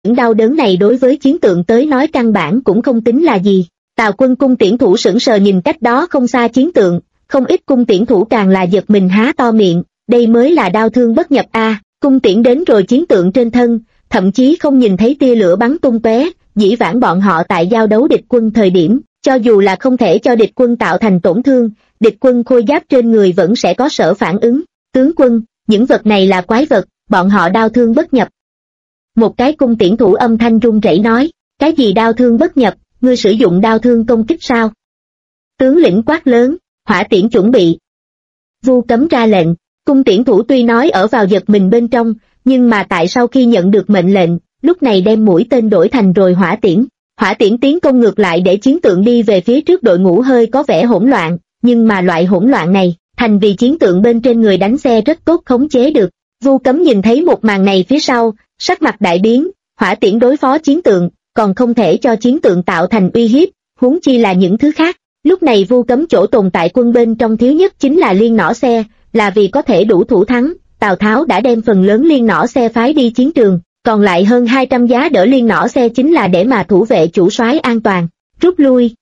Những đau đớn này đối với chiến tượng tới nói căn bản cũng không tính là gì. Tào Quân cung tiễn thủ sững sờ nhìn cách đó không xa chiến tượng, không ít cung tiễn thủ càng là giật mình há to miệng, đây mới là đao thương bất nhập a. Cung tiễn đến rồi chiến tượng trên thân, thậm chí không nhìn thấy tia lửa bắn tung tóe. Dĩ vãng bọn họ tại giao đấu địch quân thời điểm, cho dù là không thể cho địch quân tạo thành tổn thương, địch quân khôi giáp trên người vẫn sẽ có sở phản ứng. Tướng quân, những vật này là quái vật, bọn họ đao thương bất nhập. Một cái cung tiễn thủ âm thanh run rẩy nói, cái gì đao thương bất nhập, ngươi sử dụng đao thương công kích sao? Tướng lĩnh quát lớn, hỏa tiễn chuẩn bị. Vu Cấm ra lệnh, cung tiễn thủ tuy nói ở vào giật mình bên trong, nhưng mà tại sau khi nhận được mệnh lệnh, lúc này đem mũi tên đổi thành rồi hỏa tiễn. Hỏa tiễn tiến công ngược lại để chiến tượng đi về phía trước đội ngũ hơi có vẻ hỗn loạn, nhưng mà loại hỗn loạn này, thành vì chiến tượng bên trên người đánh xe rất tốt khống chế được. Vu Cấm nhìn thấy một màn này phía sau, sắc mặt đại biến, hỏa tiễn đối phó chiến tượng, còn không thể cho chiến tượng tạo thành uy hiếp, huống chi là những thứ khác. Lúc này Vu Cấm chỗ tồn tại quân bên trong thiếu nhất chính là liên nỏ xe, là vì có thể đủ thủ thắng, Tào Tháo đã đem phần lớn liên nỏ xe phái đi chiến trường, còn lại hơn 200 giá đỡ liên nỏ xe chính là để mà thủ vệ chủ soái an toàn. Rút lui.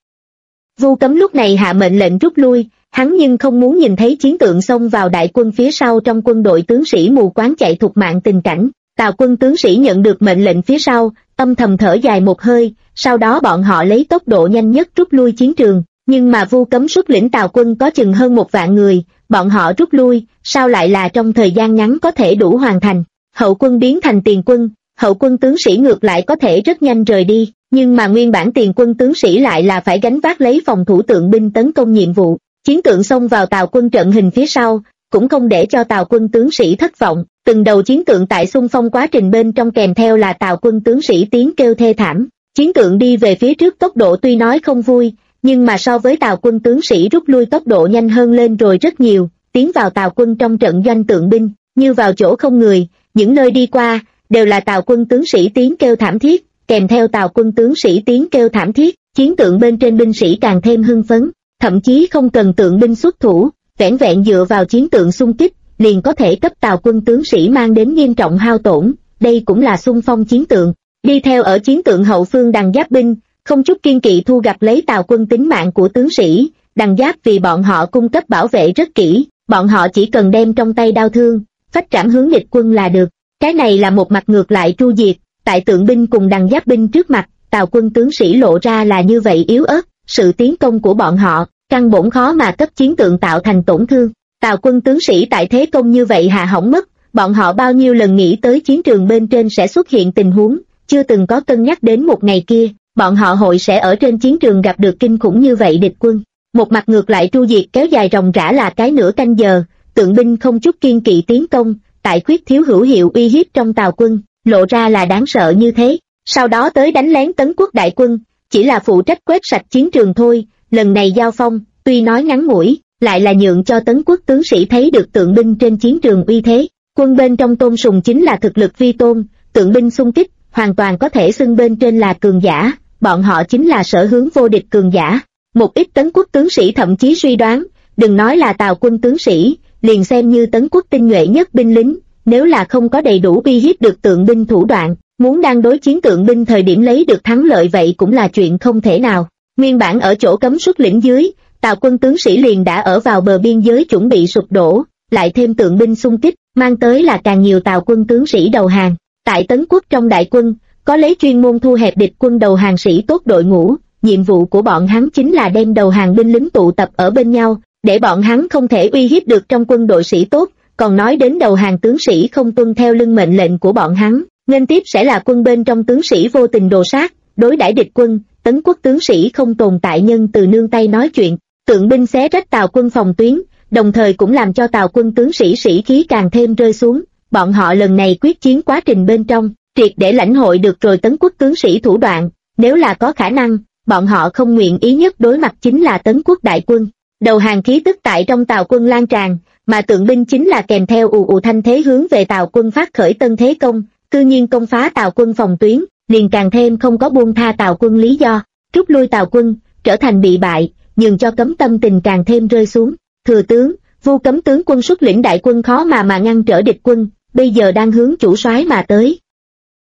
Vu Cấm lúc này hạ mệnh lệnh rút lui, hắn nhưng không muốn nhìn thấy chiến tượng xông vào đại quân phía sau trong quân đội tướng sĩ mù quáng chạy thục mạng tình cảnh. Tào quân tướng sĩ nhận được mệnh lệnh phía sau, âm thầm thở dài một hơi, sau đó bọn họ lấy tốc độ nhanh nhất rút lui chiến trường, nhưng mà Vu Cấm xuất lĩnh Tào quân có chừng hơn 1 vạn người, bọn họ rút lui, sao lại là trong thời gian ngắn có thể đủ hoàn thành. Hậu quân biến thành tiền quân, hậu quân tướng sĩ ngược lại có thể rất nhanh rời đi, nhưng mà nguyên bản tiền quân tướng sĩ lại là phải gánh vác lấy phòng thủ tượng binh tấn công nhiệm vụ. Chiến tượng xông vào Tào quân trận hình phía sau, cũng không để cho Tào quân tướng sĩ thất vọng, từng đầu chiến tượng tại xung phong quá trình bên trong kèm theo là Tào quân tướng sĩ tiếng kêu thê thảm. Chiến tượng đi về phía trước tốc độ tuy nói không vui, nhưng mà so với Tào quân tướng sĩ rút lui tốc độ nhanh hơn lên rồi rất nhiều, tiến vào Tào quân trong trận doanh tượng binh, như vào chỗ không người, những nơi đi qua, đều là Tào quân tướng sĩ tiếng kêu thảm thiết, kèm theo Tào quân tướng sĩ tiếng kêu thảm thiết, chiến tượng bên trên binh sĩ càng thêm hưng phấn, thậm chí không cần tượng binh xuất thủ, vẻn vẹn dựa vào chiến tượng xung kích, liền có thể cấp Tào quân tướng sĩ mang đến nghiêm trọng hao tổn, đây cũng là xung phong chiến tượng. Đi theo ở chiến tượng hậu phương Đằng Giáp binh, không chút kiên kỵ thu gặp lấy Tào quân tính mạng của tướng sĩ, Đằng Giáp vì bọn họ cung cấp bảo vệ rất kỹ, bọn họ chỉ cần đem trong tay đao thương, phách trảm hướng địch quân là được. Cái này là một mặt ngược lại tru diệt, tại tượng binh cùng Đằng Giáp binh trước mặt, Tào quân tướng sĩ lộ ra là như vậy yếu ớt, sự tiến công của bọn họ, căn bổn khó mà cấp chiến tượng tạo thành tổn thương. Tào quân tướng sĩ tại thế công như vậy hạ hỏng mất, bọn họ bao nhiêu lần nghĩ tới chiến trường bên trên sẽ xuất hiện tình huống, chưa từng có cân nhắc đến một ngày kia, bọn họ hội sẽ ở trên chiến trường gặp được kinh khủng như vậy địch quân. Một mặt ngược lại tru diệt kéo dài ròng rã là cái nửa canh giờ, tượng binh không chút kiên kỵ tiến công, tại khuyết thiếu hữu hiệu uy hiếp trong Tào quân, lộ ra là đáng sợ như thế. Sau đó tới đánh lén Tấn quốc đại quân, chỉ là phụ trách quét sạch chiến trường thôi, lần này giao phong, tuy nói ngắn ngủi, lại là nhượng cho Tấn quốc tướng sĩ thấy được tượng binh trên chiến trường uy thế. Quân bên trong tôn sùng chính là thực lực vi tôn, tượng binh xung kích, hoàn toàn có thể xưng bên trên là cường giả, bọn họ chính là sở hướng vô địch cường giả. Một ít Tấn quốc tướng sĩ thậm chí suy đoán, đừng nói là Tào quân tướng sĩ, liền xem như Tấn quốc tinh nhuệ nhất binh lính, nếu là không có đầy đủ uy hiếp được tượng binh thủ đoạn, muốn đang đối chiến tượng binh thời điểm lấy được thắng lợi vậy cũng là chuyện không thể nào. Nguyên bản ở chỗ cấm xuất lĩnh dưới, Tào quân tướng sĩ liền đã ở vào bờ biên giới chuẩn bị sụp đổ, lại thêm tượng binh xung kích, mang tới là càng nhiều Tào quân tướng sĩ đầu hàng. Tại Tấn quốc trong đại quân, có lấy chuyên môn thu hẹp địch quân đầu hàng sĩ tốt đội ngũ, nhiệm vụ của bọn hắn chính là đem đầu hàng binh lính tụ tập ở bên nhau, để bọn hắn không thể uy hiếp được trong quân đội sĩ tốt, còn nói đến đầu hàng tướng sĩ không tuân theo lưng mệnh lệnh của bọn hắn, nên tiếp sẽ là quân bên trong tướng sĩ vô tình đồ sát, đối đãi địch quân, Tấn quốc tướng sĩ không tồn tại nhân từ nương tay nói chuyện, tượng binh xé rách Tào quân phòng tuyến, đồng thời cũng làm cho Tào quân tướng sĩ sĩ khí càng thêm rơi xuống, bọn họ lần này quyết chiến quá trình bên trong, triệt để lãnh hội được rồi Tấn quốc tướng sĩ thủ đoạn, nếu là có khả năng, bọn họ không nguyện ý nhất đối mặt chính là Tấn quốc đại quân. Đầu hàng khí tức tại trong Tào quân lan tràn, mà tượng binh chính là kèm theo ù ù thanh thế hướng về Tào quân phát khởi tân thế công, cư nhiên công phá Tào quân phòng tuyến, liền càng thêm không có buông tha Tào quân lý do, rút lui Tào quân, trở thành bị bại, nhường cho Cấm tâm tình càng thêm rơi xuống. Thừa tướng, Vu Cấm tướng quân xuất lĩnh đại quân khó mà ngăn trở địch quân, bây giờ đang hướng chủ soái mà tới.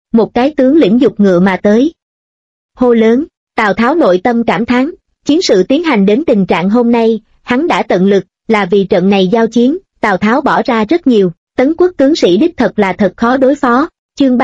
một cái tướng lĩnh giục ngựa mà tới. Hô lớn, Tào Tháo nội tâm cảm thán, chiến sự tiến hành đến tình trạng hôm nay, hắn đã tận lực, là vì trận này giao chiến, Tào Tháo bỏ ra rất nhiều, Tấn quốc tướng sĩ đích thật là thật khó đối phó. Chương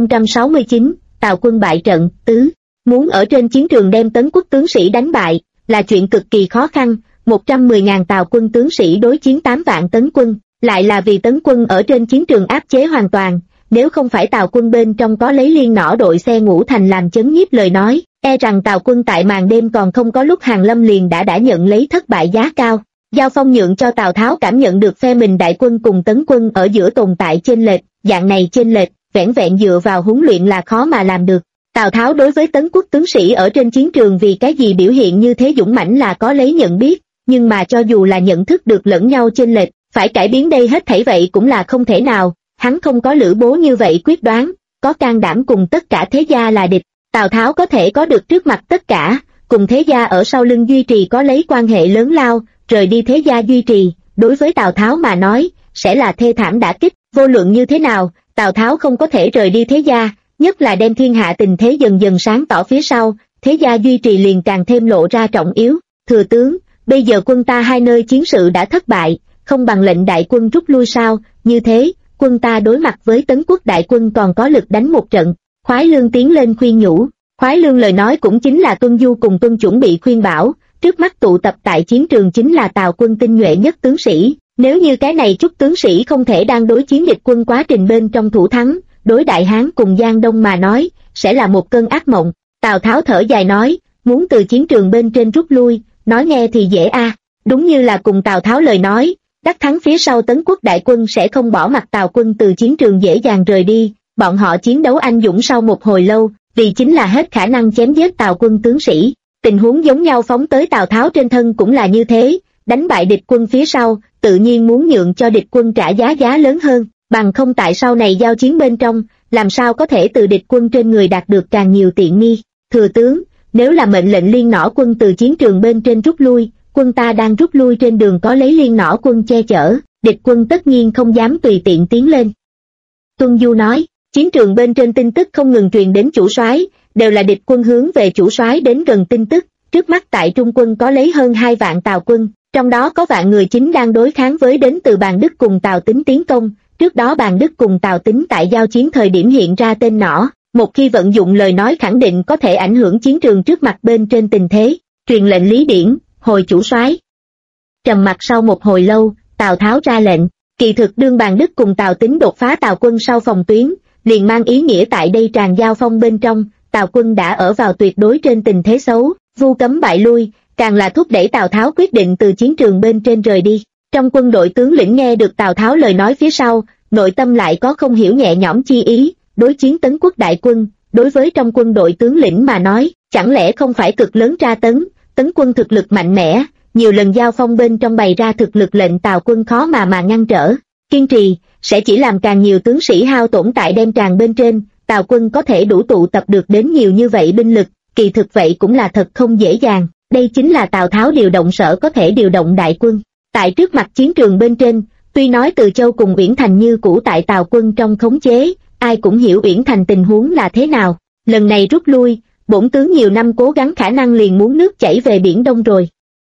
3069, Tào quân bại trận, tứ. Muốn ở trên chiến trường đem Tấn quốc tướng sĩ đánh bại, là chuyện cực kỳ khó khăn, 110.000 Tào quân tướng sĩ đối chiến 8 vạn Tấn quân, lại là vì Tấn quân ở trên chiến trường áp chế hoàn toàn, nếu không phải Tào quân bên trong có lấy liên nỏ đội xe ngũ thành làm chấn nhiếp lời nói, e rằng Tào quân tại màn đêm còn không có lúc hàng lâm liền đã nhận lấy thất bại giá cao. Giao phong nhượng cho Tào Tháo cảm nhận được phe mình đại quân cùng Tấn quân ở giữa tồn tại chênh lệch, dạng này chênh lệch, vẻn vẹn dựa vào huấn luyện là khó mà làm được. Tào Tháo đối với Tấn quốc tướng sĩ ở trên chiến trường vì cái gì biểu hiện như thế dũng mãnh là có lấy nhận biết, nhưng mà cho dù là nhận thức được lẫn nhau chênh lệch, phải cải biến đây hết thảy vậy cũng là không thể nào, hắn không có Lữ Bố như vậy quyết đoán, có can đảm cùng tất cả thế gia là địch. Tào Tháo có thể có được trước mặt tất cả, cùng thế gia ở sau lưng duy trì có lấy quan hệ lớn lao, rời đi thế gia duy trì, đối với Tào Tháo mà nói, sẽ là thê thảm đả kích, vô luận như thế nào, Tào Tháo không có thể rời đi thế gia, nhất là đem thiên hạ tình thế dần dần sáng tỏ phía sau, thế gia duy trì liền càng thêm lộ ra trọng yếu. Thừa tướng, bây giờ quân ta hai nơi chiến sự đã thất bại, không bằng lệnh đại quân rút lui sao, như thế, quân ta đối mặt với Tấn quốc đại quân còn có lực đánh một trận. Khoái Lương tiến lên khuyên nhủ, Khoái Lương lời nói cũng chính là Tuân Du cùng Tuân chuẩn bị khuyên bảo, trước mắt tụ tập tại chiến trường chính là Tào quân tinh nhuệ nhất tướng sĩ, nếu như cái này chút tướng sĩ không thể đang đối chiến địch quân quá trình bên trong thủ thắng, đối Đại Hán cùng Giang Đông mà nói, sẽ là một cơn ác mộng. Tào Tháo thở dài nói, muốn từ chiến trường bên trên rút lui, nói nghe thì dễ a, đúng như là cùng Tào Tháo lời nói, đắc thắng phía sau Tấn quốc đại quân sẽ không bỏ mặc Tào quân từ chiến trường dễ dàng rời đi, bọn họ chiến đấu anh dũng sau một hồi lâu, vì chính là hết khả năng chém giết Tào quân tướng sĩ. Tình huống giống nhau phóng tới Tào Tháo trên thân cũng là như thế, đánh bại địch quân phía sau, tự nhiên muốn nhượng cho địch quân trả giá lớn hơn, bằng không tại sau này giao chiến bên trong, làm sao có thể từ địch quân trên người đạt được càng nhiều tiện nghi. Thừa tướng, nếu là mệnh lệnh liên nỏ quân từ chiến trường bên trên rút lui, quân ta đang rút lui trên đường có lấy liên nỏ quân che chở, địch quân tất nhiên không dám tùy tiện tiến lên. Tuân Du nói, chiến trường bên trên tin tức không ngừng truyền đến chủ soái, đều là địch quân hướng về chủ soái đến gần tin tức, trước mắt tại Trung quân có lấy hơn 2 vạn Tào quân, trong đó có vạn người chính đang đối kháng với đến từ Bàn Đức cùng Tào Tính tiến công, trước đó Bàn Đức cùng Tào Tính tại giao chiến thời điểm hiện ra tên nỏ, một khi vận dụng lời nói khẳng định có thể ảnh hưởng chiến trường trước mặt bên trên tình thế, truyền lệnh Lý Điển, hồi chủ soái. Trầm mặc sau một hồi lâu, Tào Tháo ra lệnh, kỳ thực đương Bàn Đức cùng Tào Tính đột phá Tào quân sau phòng tuyến, liền mang ý nghĩa tại đây tràn giao phong bên trong, Tào quân đã ở vào tuyệt đối trên tình thế xấu, vu cấm bại lui, càng là thúc đẩy Tào Tháo quyết định từ chiến trường bên trên rời đi. Trong quân đội tướng lĩnh nghe được Tào Tháo lời nói phía sau, nội tâm lại có không hiểu nhẹ nhõm chi ý, đối chiến Tấn quốc đại quân, đối với trong quân đội tướng lĩnh mà nói, chẳng lẽ không phải cực lớn tra tấn, Tấn quân thực lực mạnh mẽ, nhiều lần giao phong bên trong bày ra thực lực lệnh Tào quân khó mà ngăn trở, kiên trì, sẽ chỉ làm càng nhiều tướng sĩ hao tổn tại đem tràng bên trên, Tào quân có thể đủ tụ tập được đến nhiều như vậy binh lực, kỳ thực vậy cũng là thật không dễ dàng, đây chính là Tào Tháo điều động sở có thể điều động đại quân. Tại trước mặt chiến trường bên trên, tuy nói Từ Châu cùng Uyển Thành như cũ tại Tào quân trong khống chế, ai cũng hiểu Uyển Thành tình huống là thế nào, lần này rút lui, bổn tướng nhiều năm cố gắng khả năng liền muốn nước chảy về Biển Đông rồi.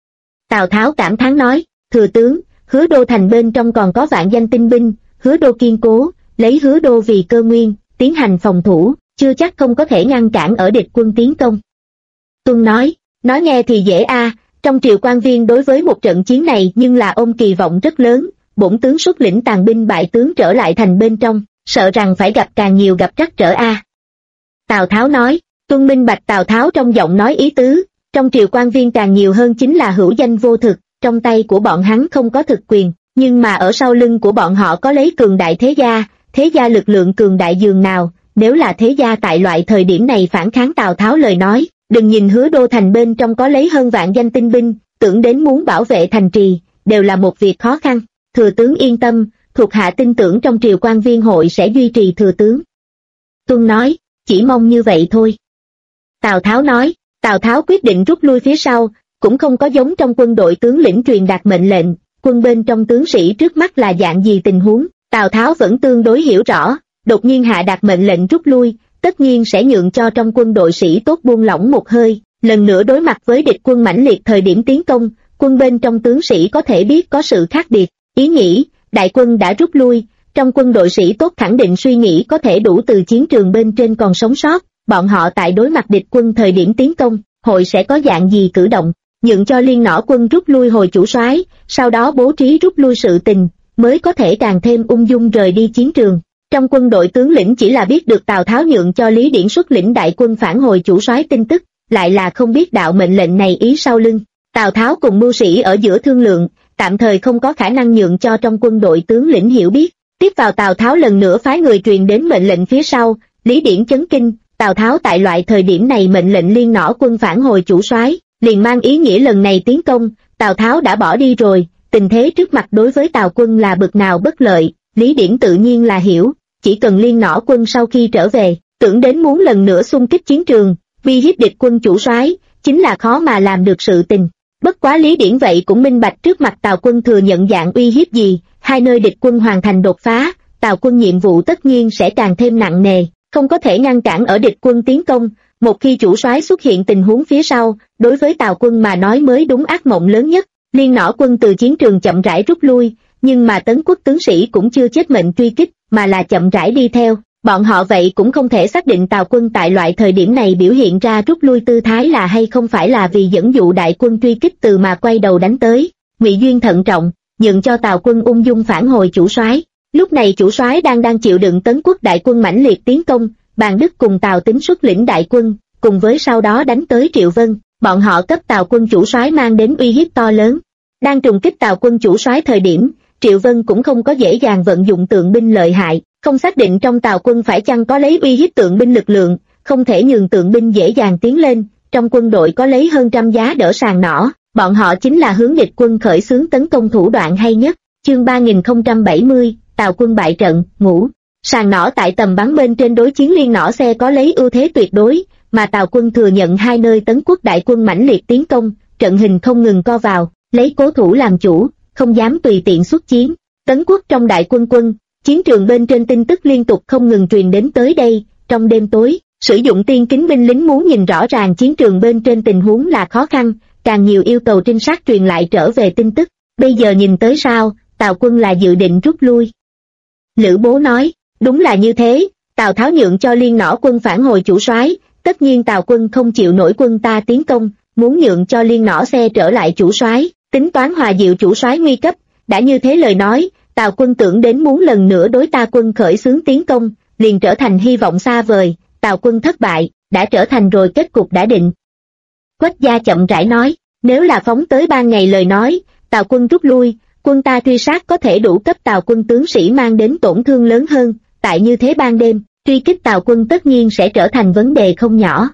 Tào Tháo cảm thán nói, thừa tướng, Hứa Đô thành bên trong còn có vạn danh tinh binh, Hứa Đô kiên cố, lấy Hứa Đô vì cơ nguyên, tiến hành phòng thủ, chưa chắc không có thể ngăn cản ở địch quân tiến công. Tuân nói nghe thì dễ a, trong triều quan viên đối với một trận chiến này nhưng là ôm kỳ vọng rất lớn, bổn tướng xuất lĩnh tàn binh bại tướng trở lại thành bên trong, sợ rằng phải gặp càng nhiều gặp trắc trở a. Tào Tháo nói, Tuân minh bạch Tào Tháo trong giọng nói ý tứ, trong triều quan viên càng nhiều hơn chính là hữu danh vô thực, trong tay của bọn hắn không có thực quyền, nhưng mà ở sau lưng của bọn họ có lấy cường đại thế gia lực lượng cường đại dường nào, nếu là thế gia tại loại thời điểm này phản kháng Tào Tháo lời nói, đừng nhìn Hứa Đô thành bên trong có lấy hơn vạn danh tinh binh, tưởng đến muốn bảo vệ thành trì, đều là một việc khó khăn. Thừa tướng yên tâm, thuộc hạ tin tưởng trong triều quan viên hội sẽ duy trì thừa tướng. Tuân nói, chỉ mong như vậy thôi. Tào Tháo nói, Tào Tháo quyết định rút lui phía sau, cũng không có giống trong quân đội tướng lĩnh truyền đạt mệnh lệnh, quân bên trong tướng sĩ trước mắt là dạng gì tình huống, Tào Tháo vẫn tương đối hiểu rõ, đột nhiên hạ đạt mệnh lệnh rút lui, tất nhiên sẽ nhượng cho trong quân đội sĩ tốt buông lỏng một hơi. Lần nữa đối mặt với địch quân mãnh liệt thời điểm tiến công, quân bên trong tướng sĩ có thể biết có sự khác biệt. Ý nghĩ, đại quân đã rút lui, trong quân đội sĩ tốt khẳng định suy nghĩ có thể đủ từ chiến trường bên trên còn sống sót. Bọn họ tại đối mặt địch quân thời điểm tiến công, hội sẽ có dạng gì cử động, nhượng cho Liên Nỏ quân rút lui hồi chủ soái, sau đó bố trí rút lui sự tình, mới có thể càng thêm ung dung rời đi chiến trường. Trong quân đội tướng lĩnh chỉ là biết được Tào Tháo nhượng cho Lý Điển xuất lĩnh đại quân phản hồi chủ soái tin tức, lại là không biết đạo mệnh lệnh này ý sau lưng. Tào Tháo cùng mưu sĩ ở giữa thương lượng, tạm thời không có khả năng nhượng cho trong quân đội tướng lĩnh hiểu biết. Tiếp vào Tào Tháo lần nữa phái người truyền đến mệnh lệnh phía sau, Lý Điển chấn kinh. Tào Tháo tại loại thời điểm này mệnh lệnh Liên Nỏ quân phản hồi chủ soái, liền mang ý nghĩa lần này tiến công, Tào Tháo đã bỏ đi rồi, tình thế trước mặt đối với Tào quân là bực nào bất lợi, Lý Điển tự nhiên là hiểu, chỉ cần Liên Nỏ quân sau khi trở về, tưởng đến muốn lần nữa xung kích chiến trường, uy hiếp địch quân chủ soái, chính là khó mà làm được sự tình. Bất quá Lý Điển vậy cũng minh bạch trước mặt Tào quân thừa nhận dạng uy hiếp gì, hai nơi địch quân hoàn thành đột phá, Tào quân nhiệm vụ tất nhiên sẽ càng thêm nặng nề. Không có thể ngăn cản ở địch quân tiến công, một khi chủ soái xuất hiện tình huống phía sau, đối với Tào quân mà nói mới đúng ác mộng lớn nhất. Liên Nỏ quân từ chiến trường chậm rãi rút lui, nhưng mà Tấn Quốc tướng sĩ cũng chưa chết mệnh truy kích, mà là chậm rãi đi theo. Bọn họ vậy cũng không thể xác định Tào quân tại loại thời điểm này biểu hiện ra rút lui tư thái là hay không phải là vì dẫn dụ đại quân truy kích từ mà quay đầu đánh tới. Ngụy Duyên thận trọng, nhượng cho Tào quân ung dung phản hồi chủ soái. Lúc này chủ soái đang chịu đựng Tấn Quốc đại quân mãnh liệt tiến công, Bàn Đức cùng Tào Tính xuất lĩnh đại quân, cùng với sau đó đánh tới Triệu Vân, bọn họ cấp Tào quân chủ soái mang đến uy hiếp to lớn. Đang trùng kích Tào quân chủ soái thời điểm, Triệu Vân cũng không có dễ dàng vận dụng tượng binh lợi hại, không xác định trong Tào quân phải chăng có lấy uy hiếp tượng binh lực lượng, không thể nhường tượng binh dễ dàng tiến lên, trong quân đội có lấy hơn trăm giá đỡ sàng nỏ, bọn họ chính là hướng địch quân khởi xướng tấn công thủ đoạn hay nhất. Chương 3070, Tào quân bại trận, ngũ. Sàng nỏ tại tầm bắn bên trên đối chiến Liên Nỏ xe có lấy ưu thế tuyệt đối, mà Tào quân thừa nhận hai nơi Tấn Quốc đại quân mãnh liệt tiến công, trận hình không ngừng co vào, lấy cố thủ làm chủ, không dám tùy tiện xuất chiến. Tấn Quốc trong đại quân, chiến trường bên trên tin tức liên tục không ngừng truyền đến tới đây, trong đêm tối, sử dụng tiên kính binh lính muốn nhìn rõ ràng chiến trường bên trên tình huống là khó khăn, càng nhiều yêu cầu trinh sát truyền lại trở về tin tức. Bây giờ nhìn tới sao, Tào quân là dự định rút lui. Lữ Bố nói, đúng là như thế, Tào Tháo nhượng cho Liên Nỏ quân phản hồi chủ soái, tất nhiên Tào quân không chịu nổi quân ta tiến công, muốn nhượng cho Liên Nỏ xe trở lại chủ soái, tính toán hòa dịu chủ soái nguy cấp. Đã như thế lời nói, Tào quân tưởng đến muốn lần nữa đối ta quân khởi xướng tiến công, liền trở thành hy vọng xa vời. Tào quân thất bại, đã trở thành rồi kết cục đã định. Quách Gia chậm rãi nói, nếu là phóng tới ban ngày lời nói, Tào quân rút lui, quân ta truy sát có thể đủ cấp Tào quân tướng sĩ mang đến tổn thương lớn hơn, tại như thế ban đêm, truy kích Tào quân tất nhiên sẽ trở thành vấn đề không nhỏ.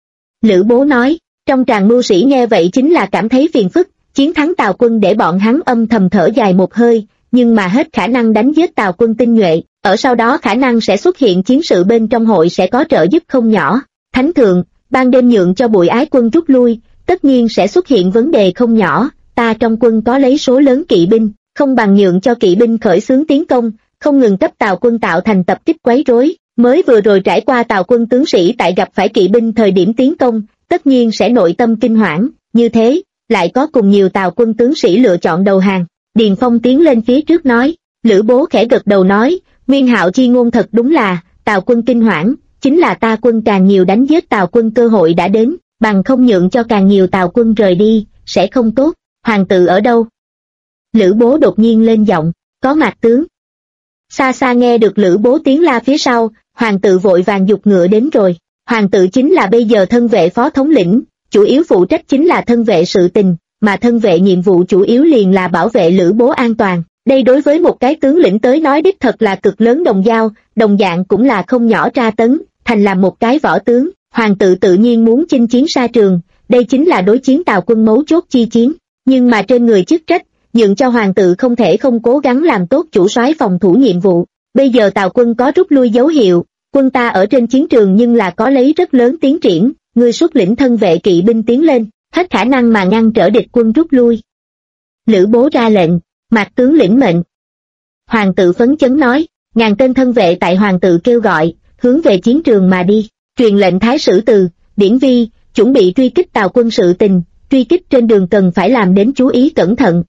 Lữ Bố nói, trong tràng mưu sĩ nghe vậy chính là cảm thấy phiền phức, chiến thắng Tào quân để bọn hắn âm thầm thở dài một hơi, nhưng mà hết khả năng đánh giết Tào quân tinh nhuệ, ở sau đó khả năng sẽ xuất hiện chiến sự bên trong hội sẽ có trợ giúp không nhỏ. Thánh thượng, ban đêm nhượng cho Bùi Ái quân rút lui, tất nhiên sẽ xuất hiện vấn đề không nhỏ, ta trong quân có lấy số lớn kỵ binh, không bằng nhượng cho kỵ binh khởi xướng tiến công, không ngừng cấp Tào quân tạo thành tập kích quấy rối. Mới vừa rồi trải qua Tào quân tướng sĩ tại gặp phải kỵ binh thời điểm tiến công, tất nhiên sẽ nội tâm kinh hoảng, như thế, lại có cùng nhiều Tào quân tướng sĩ lựa chọn đầu hàng. Điền Phong tiến lên phía trước nói, Lữ Bố khẽ gật đầu nói, Nguyên Hạo chi ngôn thật đúng là, Tào quân kinh hoảng, chính là ta quân càng nhiều đánh giết Tào quân cơ hội đã đến, bằng không nhượng cho càng nhiều Tào quân rời đi, sẽ không tốt. Hoàng tự ở đâu? Lữ Bố đột nhiên lên giọng, có Mạc tướng. Xa xa nghe được Lữ Bố tiếng la phía sau, hoàng tự vội vàng giục ngựa đến rồi. Hoàng tự chính là bây giờ thân vệ phó thống lĩnh, chủ yếu phụ trách chính là thân vệ sự tình, mà thân vệ nhiệm vụ chủ yếu liền là bảo vệ Lữ Bố an toàn. Đây đối với một cái tướng lĩnh tới nói đích thật là cực lớn đồng dao, đồng dạng cũng là không nhỏ tra tấn, thành làm một cái võ tướng. Hoàng tự tự nhiên muốn chinh chiến xa trường, đây chính là đối chiến Tào quân mấu chốt chi chiến. Nhưng mà trên người chức trách, nhượng cho hoàng tự không thể không cố gắng làm tốt chủ soái phòng thủ nhiệm vụ. Bây giờ Tào quân có rút lui dấu hiệu, quân ta ở trên chiến trường nhưng là có lấy rất lớn tiến triển, ngươi xuất lĩnh thân vệ kỵ binh tiến lên, hết khả năng mà ngăn trở địch quân rút lui. Lữ Bố ra lệnh, Mạc tướng lĩnh mệnh. Hoàng tự phấn chấn nói, ngàn tên thân vệ tại hoàng tự kêu gọi, hướng về chiến trường mà đi. Truyền lệnh Thái sử Từ, Điển Vi, chuẩn bị truy kích Tào quân sự tình, truy kích trên đường cần phải làm đến chú ý cẩn thận.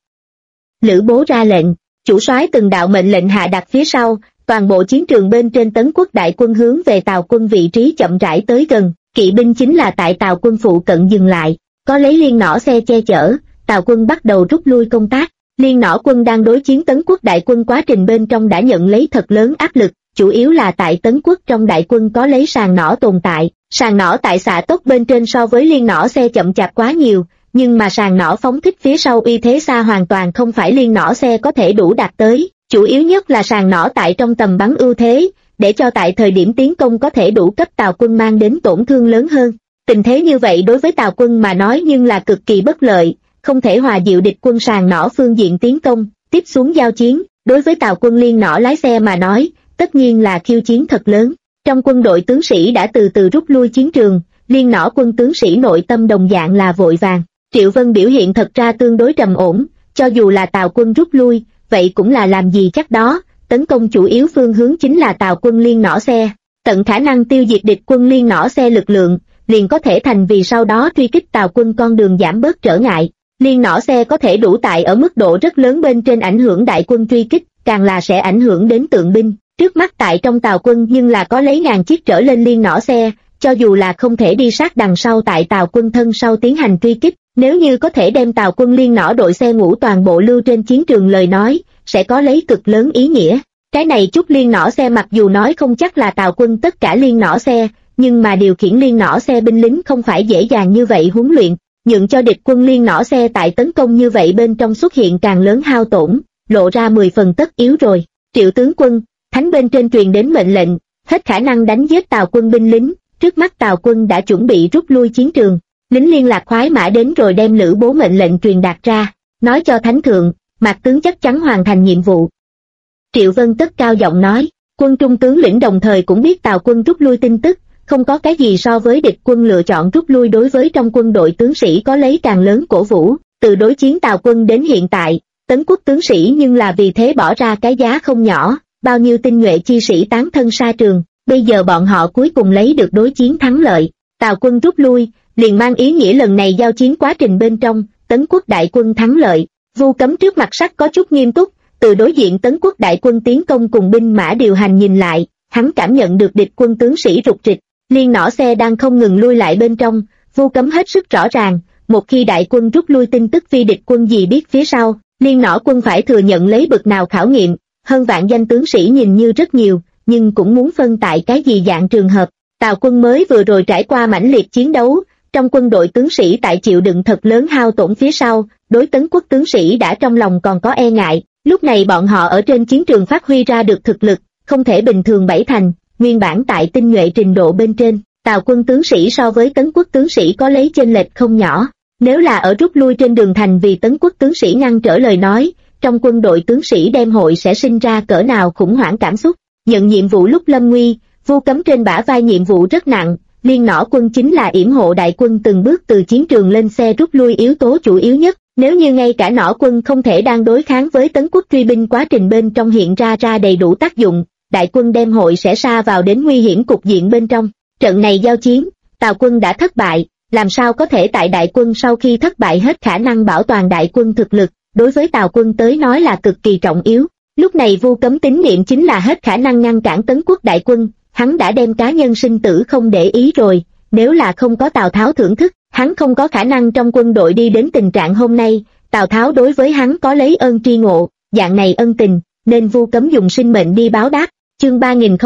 Lữ Bố ra lệnh, chủ soái từng đạo mệnh lệnh hạ đặt phía sau, toàn bộ chiến trường bên trên Tấn Quốc đại quân hướng về Tào quân vị trí chậm rãi tới gần, kỵ binh chính là tại Tào quân phụ cận dừng lại, có lấy liên nỏ xe che chở, Tào quân bắt đầu rút lui công tác. Liên nỏ quân đang đối chiến Tấn Quốc đại quân quá trình bên trong đã nhận lấy thật lớn áp lực, chủ yếu là tại Tấn Quốc trong đại quân có lấy sàng nỏ tồn tại, sàng nỏ tại xạ tốc bên trên so với liên nỏ xe chậm chạp quá nhiều, nhưng mà sàng nỏ phóng thích phía sau uy thế xa hoàn toàn không phải liên nỏ xe có thể đủ đạt tới, chủ yếu nhất là sàng nỏ tại trong tầm bắn ưu thế, để cho tại thời điểm tiến công có thể đủ cấp Tào quân mang đến tổn thương lớn hơn. Tình thế như vậy đối với Tào quân mà nói nhưng là cực kỳ bất lợi, không thể hòa dịu địch quân sàng nỏ phương diện tiến công, tiếp xuống giao chiến, đối với Tào quân liên nỏ lái xe mà nói, tất nhiên là khiêu chiến thật lớn. Trong quân đội tướng sĩ đã từ từ rút lui chiến trường, liên nỏ quân tướng sĩ nội tâm đồng dạng là vội vàng. Triệu Vân biểu hiện thật ra tương đối trầm ổn, cho dù là Tào quân rút lui, vậy cũng là làm gì chắc đó, tấn công chủ yếu phương hướng chính là Tào quân liên nỏ xe, tận khả năng tiêu diệt địch quân liên nỏ xe lực lượng, liền có thể thành vì sau đó truy kích Tào quân con đường giảm bớt trở ngại. Liên nỏ xe có thể đủ tại ở mức độ rất lớn bên trên ảnh hưởng đại quân truy kích, càng là sẽ ảnh hưởng đến tượng binh. Trước mắt tại trong Tào quân nhưng là có lấy ngàn chiếc trở lên liên nỏ xe, cho dù là không thể đi sát đằng sau tại Tào quân thân sau tiến hành truy kích, nếu như có thể đem Tào quân liên nỏ đội xe ngũ toàn bộ lưu trên chiến trường lời nói, sẽ có lấy cực lớn ý nghĩa. Cái này chút liên nỏ xe mặc dù nói không chắc là Tào quân tất cả liên nỏ xe, nhưng mà điều khiển liên nỏ xe binh lính không phải dễ dàng như vậy huấn luyện, nhượng cho địch quân liên nỏ xe tại tấn công như vậy bên trong xuất hiện càng lớn hao tổn, lộ ra 10 phần tất yếu rồi. Triệu tướng quân, thánh bên trên truyền đến mệnh lệnh, hết khả năng đánh giết Tào quân binh lính, trước mắt Tào quân đã chuẩn bị rút lui chiến trường. Lính liên lạc khoái mã đến rồi đem Lữ Bố mệnh lệnh truyền đạt ra, nói cho thánh thượng, Mạc tướng chắc chắn hoàn thành nhiệm vụ. Triệu Vân Tất cao giọng nói, quân trung tướng lĩnh đồng thời cũng biết Tào quân rút lui tin tức, không có cái gì so với địch quân lựa chọn rút lui đối với trong quân đội tướng sĩ có lấy càng lớn cổ vũ. Từ đối chiến Tào quân đến hiện tại, Tấn Quốc tướng sĩ nhưng là vì thế bỏ ra cái giá không nhỏ, bao nhiêu tinh nhuệ chi sĩ tán thân sa trường, bây giờ bọn họ cuối cùng lấy được đối chiến thắng lợi. Tào quân rút lui, liền mang ý nghĩa lần này giao chiến quá trình bên trong, Tấn Quốc đại quân thắng lợi. Vu Cấm trước mặt sắc có chút nghiêm túc, từ đối diện Tấn Quốc đại quân tiến công cùng binh mã điều hành nhìn lại, hắn cảm nhận được địch quân tướng sĩ rục rịch, liên nỏ xe đang không ngừng lui lại bên trong. Vu Cấm hết sức rõ ràng, một khi đại quân rút lui tin tức phi địch quân gì biết phía sau, liên nỏ quân phải thừa nhận lấy bực nào khảo nghiệm. Hơn vạn danh tướng sĩ nhìn như rất nhiều, nhưng cũng muốn phân tại cái gì dạng trường hợp. Tào quân mới vừa rồi trải qua mãnh liệt chiến đấu, trong quân đội tướng sĩ tại chịu đựng thật lớn hao tổn phía sau, đối Tấn Quốc tướng sĩ đã trong lòng còn có e ngại, lúc này bọn họ ở trên chiến trường phát huy ra được thực lực, không thể bình thường bảy thành, nguyên bản tại tinh nhuệ trình độ bên trên, Tào quân tướng sĩ so với Tấn Quốc tướng sĩ có lấy chênh lệch không nhỏ, nếu là ở rút lui trên đường thành vì Tấn Quốc tướng sĩ ngăn trở lời nói, trong quân đội tướng sĩ đem hội sẽ sinh ra cỡ nào khủng hoảng cảm xúc. Nhận nhiệm vụ lúc lâm nguy, Vu Cấm trên bả vai nhiệm vụ rất nặng, liên nỏ quân chính là yểm hộ đại quân từng bước từ chiến trường lên xe rút lui yếu tố chủ yếu nhất, nếu như ngay cả nỏ quân không thể đang đối kháng với Tấn Quốc truy binh quá trình bên trong hiện ra đầy đủ tác dụng, đại quân đem hội sẽ sa vào đến nguy hiểm cục diện bên trong. Trận này giao chiến, Tào quân đã thất bại, làm sao có thể tại đại quân sau khi thất bại hết khả năng bảo toàn đại quân thực lực, đối với Tào quân tới nói là cực kỳ trọng yếu. Lúc này Vu Cấm tín niệm chính là hết khả năng ngăn cản Tấn Quốc đại quân, hắn đã đem cá nhân sinh tử không để ý rồi, nếu là không có Tào Tháo thưởng thức, hắn không có khả năng trong quân đội đi đến tình trạng hôm nay. Tào Tháo đối với hắn có lấy ơn tri ngộ, dạng này ân tình, nên Vu Cấm dùng sinh mệnh đi báo đáp. Chương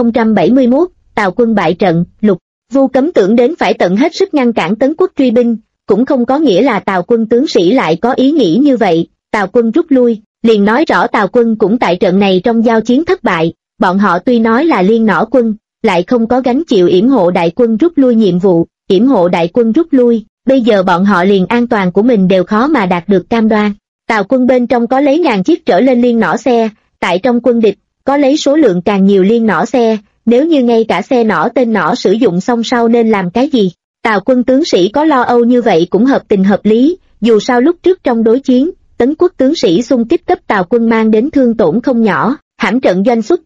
3071, Tào quân bại trận, lục. Vu Cấm tưởng đến phải tận hết sức ngăn cản Tấn Quốc truy binh, cũng không có nghĩa là Tào quân tướng sĩ lại có ý nghĩ như vậy. Tào quân rút lui, liền nói rõ Tào quân cũng tại trận này trong giao chiến thất bại, bọn họ tuy nói là liên nỏ quân, lại không có gánh chịu yểm hộ đại quân rút lui nhiệm vụ, yểm hộ đại quân rút lui, bây giờ bọn họ liền an toàn của mình đều khó mà đạt được cam đoan. Tào quân bên trong có lấy ngàn chiếc trở lên liên nỏ xe, tại trong quân địch, có lấy số lượng càng nhiều liên nỏ xe, nếu như ngay cả xe nỏ tên nỏ sử dụng xong sau nên làm cái gì? Tào quân tướng sĩ có lo âu như vậy cũng hợp tình hợp lý, dù sao lúc trước trong đối chiến, Tấn Quốc tướng sĩ xung kích cấp Tào quân mang đến thương tổn không nhỏ, hãm trận doanh xuất kích,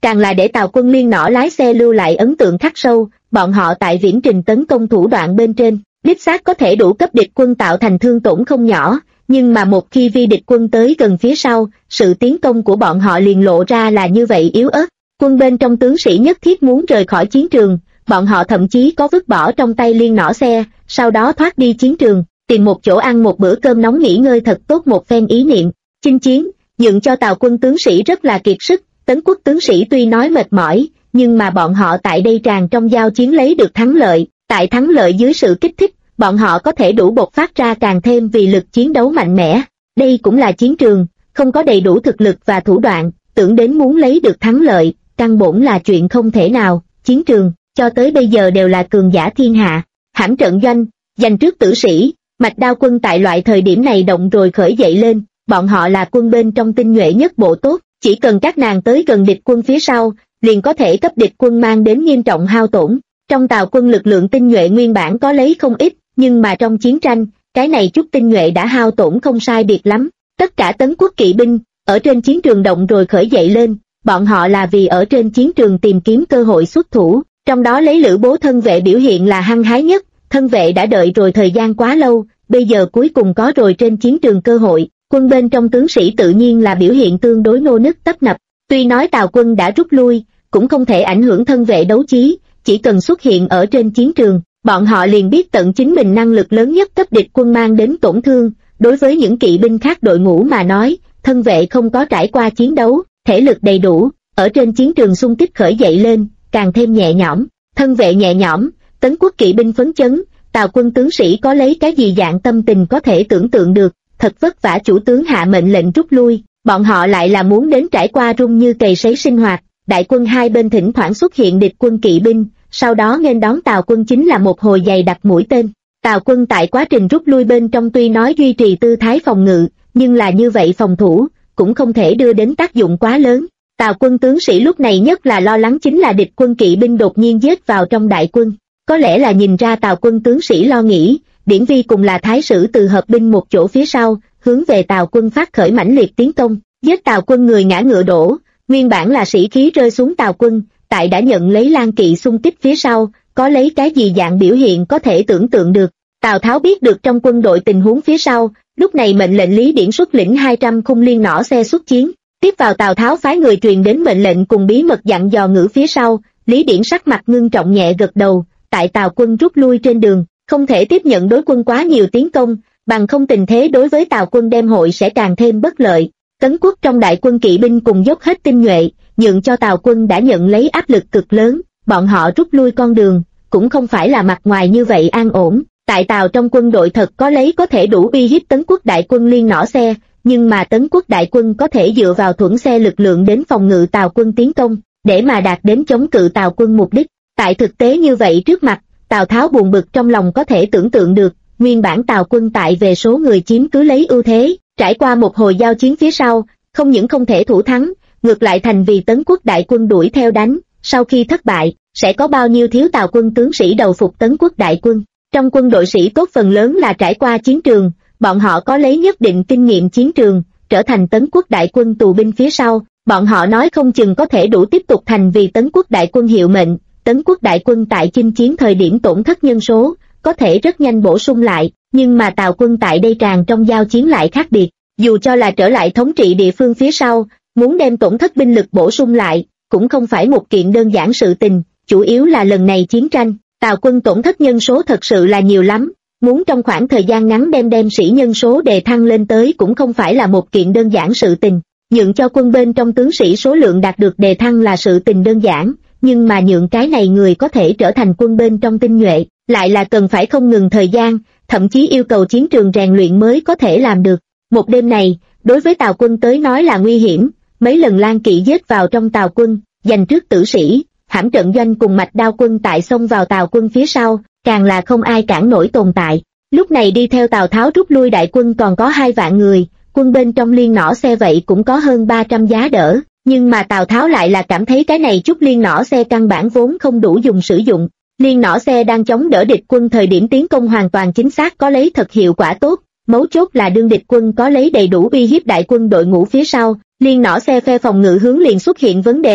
càng là để Tào quân liên nỏ lái xe lưu lại ấn tượng khắc sâu. Bọn họ tại viễn trình tấn công thủ đoạn bên trên, đích xác có thể đủ cấp địch quân tạo thành thương tổn không nhỏ, nhưng mà một khi vi địch quân tới gần phía sau, sự tiến công của bọn họ liền lộ ra là như vậy yếu ớt. Quân bên trong tướng sĩ nhất thiết muốn rời khỏi chiến trường, bọn họ thậm chí có vứt bỏ trong tay liên nỏ xe, sau đó thoát đi chiến trường, tìm một chỗ ăn một bữa cơm nóng nghỉ ngơi thật tốt một phen ý niệm chinh chiến, nhượng cho Tào quân tướng sĩ rất là kiệt sức. Tấn quốc tướng sĩ tuy nói mệt mỏi, nhưng mà bọn họ tại đây tràn trong giao chiến lấy được thắng lợi, tại thắng lợi dưới sự kích thích, bọn họ có thể đủ bộc phát ra càng thêm vì lực chiến đấu mạnh mẽ. Đây cũng là chiến trường, không có đầy đủ thực lực và thủ đoạn, tưởng đến muốn lấy được thắng lợi, căn bổn là chuyện không thể nào. Chiến trường, cho tới bây giờ đều là cường giả thiên hạ, hãm trận doanh, giành trước tử sĩ. Mạch Đao quân tại loại thời điểm này động rồi khởi dậy lên, bọn họ là quân bên trong tinh nhuệ nhất bộ tốt, chỉ cần các nàng tới gần địch quân phía sau, liền có thể cấp địch quân mang đến nghiêm trọng hao tổn. Trong Tào quân lực lượng tinh nhuệ nguyên bản có lấy không ít, nhưng mà trong chiến tranh, cái này chút tinh nhuệ đã hao tổn không sai biệt lắm. Tất cả tấn quốc kỵ binh, ở trên chiến trường động rồi khởi dậy lên, bọn họ là vì ở trên chiến trường tìm kiếm cơ hội xuất thủ, trong đó lấy Lữ Bố thân vệ biểu hiện là hăng hái nhất. Thân vệ đã đợi rồi thời gian quá lâu, bây giờ cuối cùng có rồi trên chiến trường cơ hội. Quân bên trong tướng sĩ tự nhiên là biểu hiện tương đối nô nức tấp nập. Tuy nói Tào quân đã rút lui, cũng không thể ảnh hưởng thân vệ đấu chí, chỉ cần xuất hiện ở trên chiến trường, bọn họ liền biết tận chính mình năng lực lớn nhất cấp địch quân mang đến tổn thương. Đối với những kỵ binh khác đội ngũ mà nói, thân vệ không có trải qua chiến đấu, thể lực đầy đủ, ở trên chiến trường xung kích khởi dậy lên, càng thêm nhẹ nhõm. Thân vệ nhẹ nhõm, tấn quốc kỵ binh phấn chấn, Tào quân tướng sĩ có lấy cái gì dạng tâm tình có thể tưởng tượng được. Thật vất vả chủ tướng hạ mệnh lệnh rút lui, bọn họ lại là muốn đến trải qua rung như cày sấy sinh hoạt. Đại quân hai bên thỉnh thoảng xuất hiện địch quân kỵ binh, sau đó nghênh đón Tào quân chính là một hồi dày đặc mũi tên. Tào quân tại quá trình rút lui bên trong tuy nói duy trì tư thái phòng ngự, nhưng là như vậy phòng thủ cũng không thể đưa đến tác dụng quá lớn. Tào quân tướng sĩ lúc này nhất là lo lắng chính là địch quân kỵ binh đột nhiên giết vào trong đại quân. Có lẽ là nhìn ra Tào quân tướng sĩ lo nghĩ, Điển Vi cùng là thái sử từ hợp binh một chỗ phía sau, hướng về Tào quân phát khởi mãnh liệt tiến công, giết Tào quân người ngã ngựa đổ. Nguyên bản là sĩ khí rơi xuống Tào quân, tại đã nhận lấy Lan kỵ xung kích phía sau, có lấy cái gì dạng biểu hiện có thể tưởng tượng được. Tào Tháo biết được trong quân đội tình huống phía sau, lúc này mệnh lệnh Lý Điển xuất lĩnh 200 khung liên nỏ xe xuất chiến. Tiếp vào Tào Tháo phái người truyền đến mệnh lệnh cùng bí mật dặn dò ngữ phía sau, Lý Điển sắc mặt ngưng trọng nhẹ gật đầu. Tại Tào quân rút lui trên đường, không thể tiếp nhận đối quân quá nhiều tiến công, bằng không tình thế đối với Tào quân đem hội sẽ càng thêm bất lợi. Tấn quốc trong đại quân kỵ binh cùng dốc hết tinh nhuệ, nhượng cho Tào quân đã nhận lấy áp lực cực lớn. Bọn họ rút lui con đường, cũng không phải là mặt ngoài như vậy an ổn. Tại Tào trong quân đội thật có lấy có thể đủ uy hiếp Tấn quốc đại quân liên nỏ xe, nhưng mà Tấn quốc đại quân có thể dựa vào thuẫn xe lực lượng đến phòng ngự Tào quân tiến công, để mà đạt đến chống cự Tào quân mục đích. Tại thực tế như vậy trước mặt, Tào Tháo buồn bực trong lòng có thể tưởng tượng được. Nguyên bản Tào quân tại về số người chiếm cứ lấy ưu thế, trải qua một hồi giao chiến phía sau, không những không thể thủ thắng, ngược lại thành vì Tấn quốc đại quân đuổi theo đánh. Sau khi thất bại, sẽ có bao nhiêu thiếu Tào quân tướng sĩ đầu phục Tấn quốc đại quân. Trong quân đội sĩ tốt phần lớn là trải qua chiến trường, bọn họ có lấy nhất định kinh nghiệm chiến trường, trở thành Tấn quốc đại quân tù binh phía sau, bọn họ nói không chừng có thể đủ tiếp tục thành vì Tấn quốc đại quân hiệu mệnh. Tấn quốc đại quân tại chinh chiến thời điểm tổn thất nhân số, có thể rất nhanh bổ sung lại, nhưng mà Tào quân tại đây tràn trong giao chiến lại khác biệt. Dù cho là trở lại thống trị địa phương phía sau, muốn đem tổn thất binh lực bổ sung lại, cũng không phải một kiện đơn giản sự tình, chủ yếu là lần này chiến tranh, Tào quân tổn thất nhân số thật sự là nhiều lắm, muốn trong khoảng thời gian ngắn đem sĩ nhân số đề thăng lên tới cũng không phải là một kiện đơn giản sự tình. Nhượng cho quân bên trong tướng sĩ số lượng đạt được đề thăng là sự tình đơn giản, nhưng mà nhượng cái này người có thể trở thành quân bên trong tinh nhuệ, lại là cần phải không ngừng thời gian, thậm chí yêu cầu chiến trường rèn luyện mới có thể làm được. Một đêm này, đối với Tào quân tới nói là nguy hiểm, mấy lần Lan kỵ giết vào trong Tào quân, giành trước tử sĩ, hãm trận doanh cùng Mạch Đao quân tại xông vào Tào quân phía sau, càng là không ai cản nổi tồn tại. Lúc này đi theo Tào Tháo rút lui đại quân còn có 2 vạn người, quân bên trong liên nỏ xe vậy cũng có hơn 300 giá đỡ, nhưng mà Tào Tháo lại là cảm thấy cái này chút liên nỏ xe căn bản vốn không đủ dùng sử dụng. Liên nỏ xe đang chống đỡ địch quân thời điểm tiến công hoàn toàn chính xác có lấy thật hiệu quả tốt, mấu chốt là đương địch quân có lấy đầy đủ uy hiếp đại quân đội ngũ phía sau, liên nỏ xe phe phòng ngự hướng liền xuất hiện vấn đề,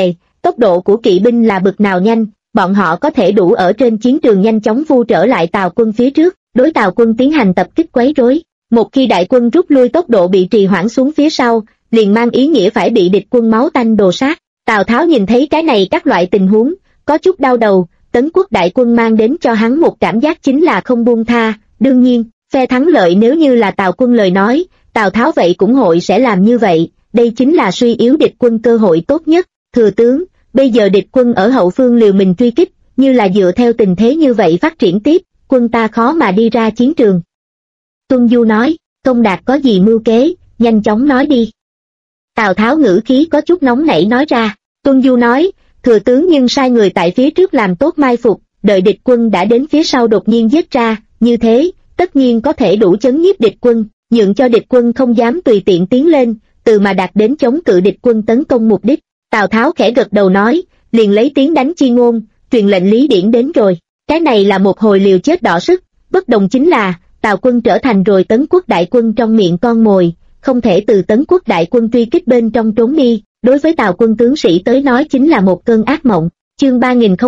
tốc độ của kỵ binh là bực nào nhanh, bọn họ có thể đủ ở trên chiến trường nhanh chóng vu trở lại Tào quân phía trước, đối Tào quân tiến hành tập kích quấy rối. Một khi đại quân rút lui tốc độ bị trì hoãn xuống phía sau, liền mang ý nghĩa phải bị địch quân máu tanh đồ sát. Tào Tháo nhìn thấy cái này các loại tình huống, có chút đau đầu. Tấn quốc đại quân mang đến cho hắn một cảm giác chính là không buông tha. Đương nhiên, phe thắng lợi nếu như là Tào quân lời nói, Tào Tháo vậy cũng hội sẽ làm như vậy. Đây chính là suy yếu địch quân cơ hội tốt nhất. Thừa tướng, bây giờ địch quân ở hậu phương liều mình truy kích, như là dựa theo tình thế như vậy phát triển tiếp, quân ta khó mà đi ra chiến trường. Tuân Du nói, Công Đạt có gì mưu kế, nhanh chóng nói đi. Tào Tháo ngữ khí có chút nóng nảy nói ra. Tuân Du nói, thừa tướng nhưng sai người tại phía trước làm tốt mai phục, đợi địch quân đã đến phía sau đột nhiên giết ra, như thế, tất nhiên có thể đủ chấn nhiếp địch quân, nhượng cho địch quân không dám tùy tiện tiến lên, từ mà đạt đến chống cự địch quân tấn công mục đích. Tào Tháo khẽ gật đầu nói, liền lấy tiếng đánh chi ngôn, truyền lệnh Lý Điển đến rồi. Cái này là một hồi liều chết đỏ sức, bất đồng chính là, Tào quân trở thành rồi Tấn quốc đại quân trong miệng con mồi, không thể từ Tấn quốc đại quân truy kích bên trong trốn đi, đối với Tào quân tướng sĩ tới nói chính là một cơn ác mộng. Chương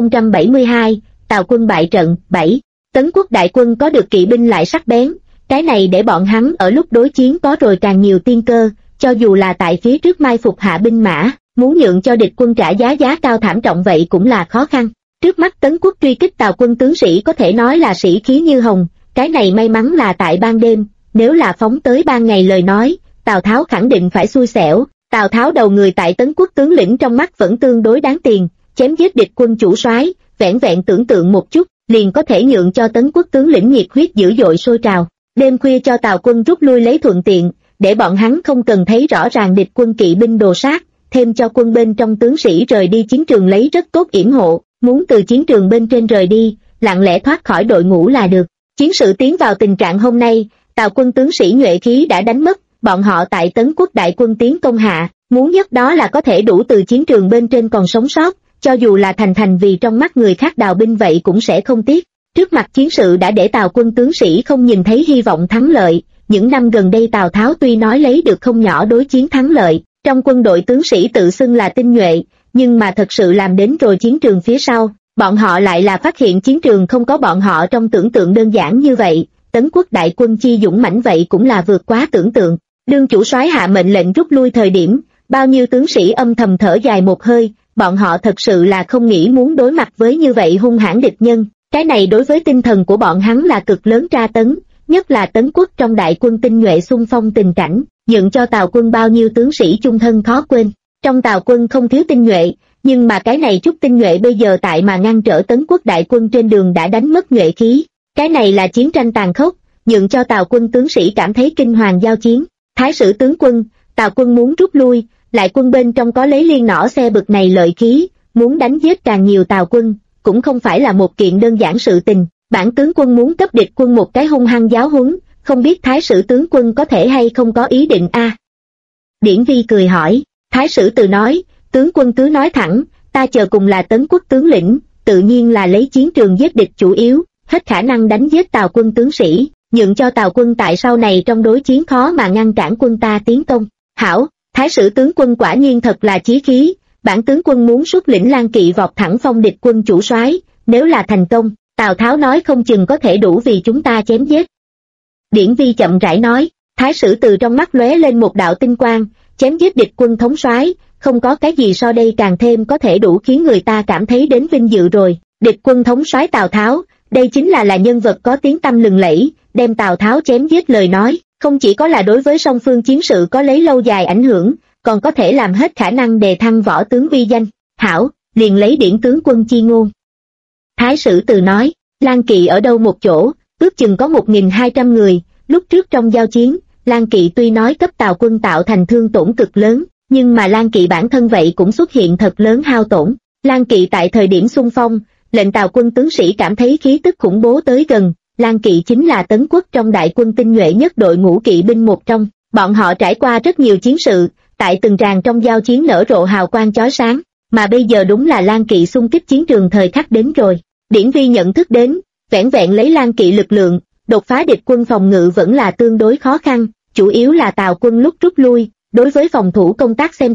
3072, Tào quân bại trận. 7. Tấn quốc đại quân có được kỵ binh lại sắc bén, cái này để bọn hắn ở lúc đối chiến có rồi càng nhiều tiên cơ, cho dù là tại phía trước mai phục hạ binh mã, muốn nhượng cho địch quân trả giá cao thảm trọng vậy cũng là khó khăn. Trước mắt Tấn quốc truy kích Tào quân tướng sĩ có thể nói là sĩ khí như hồng, cái này may mắn là tại ban đêm, nếu là phóng tới ban ngày lời nói, Tào Tháo khẳng định phải xui xẻo. Tào Tháo đầu người tại Tấn quốc tướng lĩnh trong mắt vẫn tương đối đáng tiền, chém giết địch quân chủ soái, vẻn vẹn tưởng tượng một chút, liền có thể nhượng cho Tấn quốc tướng lĩnh nhiệt huyết dữ dội sôi trào. Đêm khuya cho Tào quân rút lui lấy thuận tiện, để bọn hắn không cần thấy rõ ràng địch quân kỵ binh đồ sát, thêm cho quân bên trong tướng sĩ rời đi chiến trường lấy rất tốt yểm hộ, muốn từ chiến trường bên trên rời đi, lặng lẽ thoát khỏi đội ngũ là được. Chiến sự tiến vào tình trạng hôm nay, Tào quân tướng sĩ nhuệ khí đã đánh mất, bọn họ tại Tấn quốc đại quân tiến công hạ, muốn nhất đó là có thể đủ từ chiến trường bên trên còn sống sót, cho dù là thành vì trong mắt người khác đào binh vậy cũng sẽ không tiếc. Trước mặt chiến sự đã để Tào quân tướng sĩ không nhìn thấy hy vọng thắng lợi, những năm gần đây Tào Tháo tuy nói lấy được không nhỏ đối chiến thắng lợi, trong quân đội tướng sĩ tự xưng là tinh nhuệ, nhưng mà thật sự làm đến rồi chiến trường phía sau, bọn họ lại là phát hiện chiến trường không có bọn họ trong tưởng tượng đơn giản như vậy. Tấn quốc đại quân chi dũng mãnh vậy cũng là vượt quá tưởng tượng. Đương chủ soái hạ mệnh lệnh rút lui thời điểm, bao nhiêu tướng sĩ âm thầm thở dài một hơi, bọn họ thật sự là không nghĩ muốn đối mặt với như vậy hung hãn địch nhân. Cái này đối với tinh thần của bọn hắn là cực lớn tra tấn, nhất là Tấn quốc trong đại quân tinh nhuệ xung phong tình cảnh, nhượng cho Tào quân bao nhiêu tướng sĩ chung thân khó quên. Trong Tào quân không thiếu tinh nhuệ, nhưng mà cái này chút tinh nhuệ bây giờ tại mà ngăn trở Tấn quốc đại quân trên đường đã đánh mất nhuệ khí. Cái này là chiến tranh tàn khốc, nhượng cho Tào quân tướng sĩ cảm thấy kinh hoàng giao chiến. Thái sử tướng quân, Tào quân muốn rút lui, lại quân bên trong có lấy liên nỏ xe bực này lợi khí, muốn đánh giết càng nhiều Tào quân, cũng không phải là một kiện đơn giản sự tình. Bản tướng quân muốn cấp địch quân một cái hung hăng giáo huấn, không biết Thái sử tướng quân có thể hay không có ý định a? Điển Vi cười hỏi. Thái sử từ nói, tướng quân cứ nói thẳng, ta chờ cùng là Tấn quốc tướng lĩnh, tự nhiên là lấy chiến trường giết địch chủ yếu, hết khả năng đánh giết Tào quân tướng sĩ, nhượng cho Tào quân tại sau này trong đối chiến khó mà ngăn cản quân ta tiến công. Hảo, Thái sử tướng quân quả nhiên thật là chí khí, bản tướng quân muốn xuất lĩnh Lan kỵ vọt thẳng phong địch quân chủ soái, nếu là thành công, Tào Tháo nói không chừng có thể đủ vì chúng ta chém giết. Điển Vi chậm rãi nói, Thái sử từ trong mắt lóe lên một đạo tinh quang, chém giết địch quân thống soái, không có cái gì so đây càng thêm có thể đủ khiến người ta cảm thấy đến vinh dự rồi. Địch quân thống soái Tào Tháo, đây chính là nhân vật có tiếng tăm lừng lẫy, đem Tào Tháo chém giết lời nói, không chỉ có là đối với song phương chiến sự có lấy lâu dài ảnh hưởng, còn có thể làm hết khả năng đề thăng võ tướng uy danh. Hảo, liền lấy điển tướng quân chi ngôn. Thái sử từ nói, Lan kỵ ở đâu một chỗ, ước chừng có 1.200 người, lúc trước trong giao chiến, Lan kỵ tuy nói cấp Tào quân tạo thành thương tổn cực lớn, nhưng mà Lan kỵ bản thân vậy cũng xuất hiện thật lớn hao tổn. Lan kỵ tại thời điểm xung phong, lệnh Tào quân tướng sĩ cảm thấy khí tức khủng bố tới gần. Lan kỵ chính là Tấn quốc trong đại quân tinh nhuệ nhất đội ngũ kỵ binh một trong, bọn họ trải qua rất nhiều chiến sự, tại từng tràng trong giao chiến nở rộ hào quang chói sáng, mà bây giờ đúng là Lan kỵ xung kích chiến trường thời khắc đến rồi. Điển Vi nhận thức đến, vẻn vẹn lấy Lan kỵ lực lượng, đột phá địch quân phòng ngự vẫn là tương đối khó khăn, chủ yếu là Tào quân lúc rút lui, đối với phòng thủ công tác xem trọng,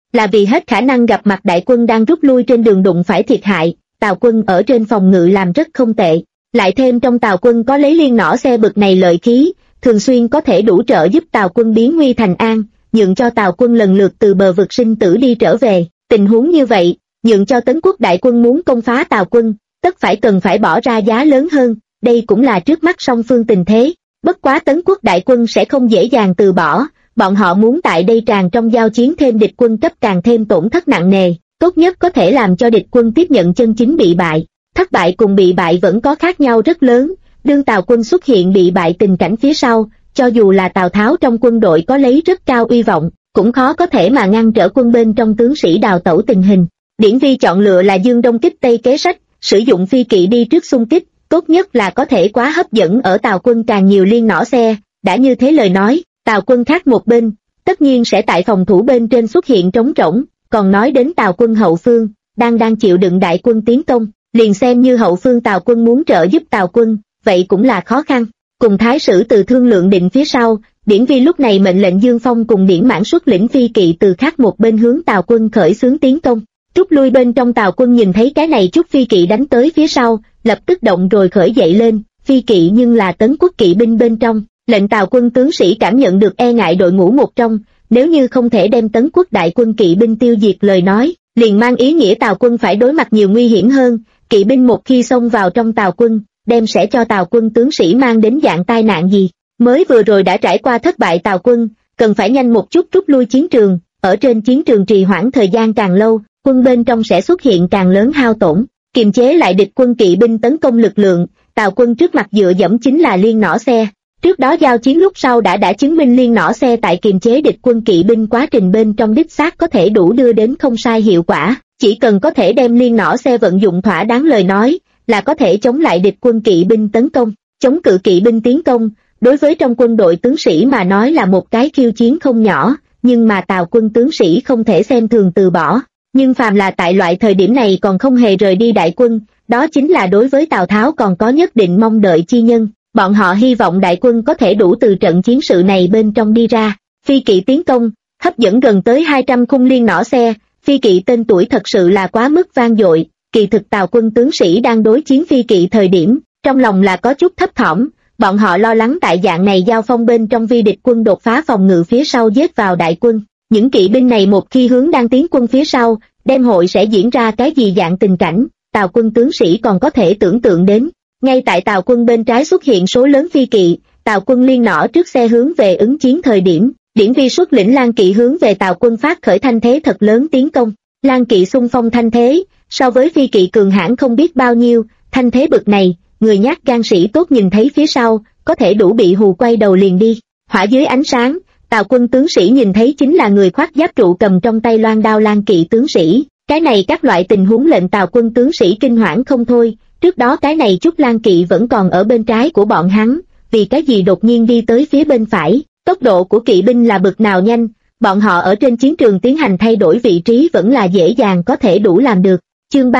là vì hết khả năng gặp mặt đại quân đang rút lui trên đường đụng phải thiệt hại. Tào quân ở trên phòng ngự làm rất không tệ, lại thêm trong Tào quân có lấy liên nỏ xe bực này lợi khí, thường xuyên có thể đủ trợ giúp Tào quân biến nguy thành an, nhượng cho Tào quân lần lượt từ bờ vực sinh tử đi trở về. Tình huống như vậy, nhượng cho Tấn quốc đại quân muốn công phá Tào quân, tất phải cần phải bỏ ra giá lớn hơn, đây cũng là trước mắt song phương tình thế. Bất quá Tấn quốc đại quân sẽ không dễ dàng từ bỏ, bọn họ muốn tại đây tràn trong giao chiến thêm địch quân cấp càng thêm tổn thất nặng nề, tốt nhất có thể làm cho địch quân tiếp nhận chân chính bị bại. Thất bại cùng bị bại vẫn có khác nhau rất lớn, đương Tào quân xuất hiện bị bại tình cảnh phía sau, cho dù là Tào Tháo trong quân đội có lấy rất cao uy vọng, cũng khó có thể mà ngăn trở quân bên trong tướng sĩ đào tẩu tình hình. Điển Vi chọn lựa là Dương Đông kích Tây kế sách, sử dụng phi kỵ đi trước xung kích, tốt nhất là có thể quá hấp dẫn ở Tào quân càng nhiều liên nỏ xe. Đã như thế lời nói, Tào quân khác một bên, tất nhiên sẽ tại phòng thủ bên trên xuất hiện trống rỗng. Còn nói đến Tào quân hậu phương, đang chịu đựng đại quân tiến công, liền xem như hậu phương Tào quân muốn trợ giúp Tào quân, vậy cũng là khó khăn. Cùng Thái Sử Từ thương lượng định phía sau, Điển Vi lúc này mệnh lệnh Dương Phong cùng Điển Mãn xuất lĩnh phi kỵ từ khác một bên hướng Tào quân khởi xướng tiến công. Rút lui bên trong Tào quân nhìn thấy cái này chút phi kỵ đánh tới phía sau, lập tức động rồi khởi dậy lên, phi kỵ nhưng là Tấn quốc kỵ binh bên trong, lệnh Tào quân tướng sĩ cảm nhận được e ngại đội ngũ một trong, nếu như không thể đem Tấn quốc đại quân kỵ binh tiêu diệt lời nói, liền mang ý nghĩa Tào quân phải đối mặt nhiều nguy hiểm hơn, kỵ binh một khi xông vào trong Tào quân, đem sẽ cho Tào quân tướng sĩ mang đến dạng tai nạn gì. Mới vừa rồi đã trải qua thất bại Tào quân, cần phải nhanh một chút rút lui chiến trường, ở trên chiến trường trì hoãn thời gian càng lâu, quân bên trong sẽ xuất hiện càng lớn hao tổn, kiềm chế lại địch quân kỵ binh tấn công lực lượng. Tào quân trước mặt dựa dẫm chính là liên nỏ xe. Trước đó giao chiến lúc sau đã chứng minh liên nỏ xe tại kiềm chế địch quân kỵ binh quá trình bên trong đích xác có thể đủ đưa đến không sai hiệu quả, chỉ cần có thể đem liên nỏ xe vận dụng thỏa đáng lời nói, là có thể chống lại địch quân kỵ binh tấn công, chống cự kỵ binh tiến công, đối với trong quân đội tướng sĩ mà nói là một cái khiêu chiến không nhỏ, nhưng mà Tào quân tướng sĩ không thể xem thường từ bỏ. Nhưng phàm là tại loại thời điểm này còn không hề rời đi đại quân, đó chính là đối với Tào Tháo còn có nhất định mong đợi chi nhân. Bọn họ hy vọng đại quân có thể đủ từ trận chiến sự này bên trong đi ra. Phi kỵ tiến công, hấp dẫn gần tới 200 khung liên nỏ xe, phi kỵ tên tuổi thật sự là quá mức vang dội. Kỳ thực Tào quân tướng sĩ đang đối chiến phi kỵ thời điểm, trong lòng là có chút thấp thỏm, bọn họ lo lắng tại dạng này giao phong bên trong vi địch quân đột phá phòng ngự phía sau giết vào đại quân. Những kỵ binh này một khi hướng đang tiến quân phía sau, đêm hội sẽ diễn ra cái gì dạng tình cảnh, Tào quân tướng sĩ còn có thể tưởng tượng đến. Ngay tại Tào quân bên trái xuất hiện số lớn phi kỵ, Tào quân liên nỏ trước xe hướng về ứng chiến thời điểm, Điển Vi xuất lĩnh Lan kỵ hướng về Tào quân phát khởi thanh thế thật lớn tiến công. Lan kỵ xung phong thanh thế, so với phi kỵ cường hãn không biết bao nhiêu, thanh thế bực này, người nhát gan sĩ tốt nhìn thấy phía sau, có thể đủ bị hù quay đầu liền đi. Hỏa dưới ánh sáng, Tào quân tướng sĩ nhìn thấy chính là người khoác giáp trụ cầm trong tay loan đao Lan kỵ tướng sĩ. Cái này các loại tình huống lệnh Tào quân tướng sĩ kinh hoảng không thôi. Trước đó cái này chút Lan kỵ vẫn còn ở bên trái của bọn hắn, vì cái gì đột nhiên đi tới phía bên phải, tốc độ của kỵ binh là bực nào nhanh, bọn họ ở trên chiến trường tiến hành thay đổi vị trí vẫn là dễ dàng có thể đủ làm được. Chương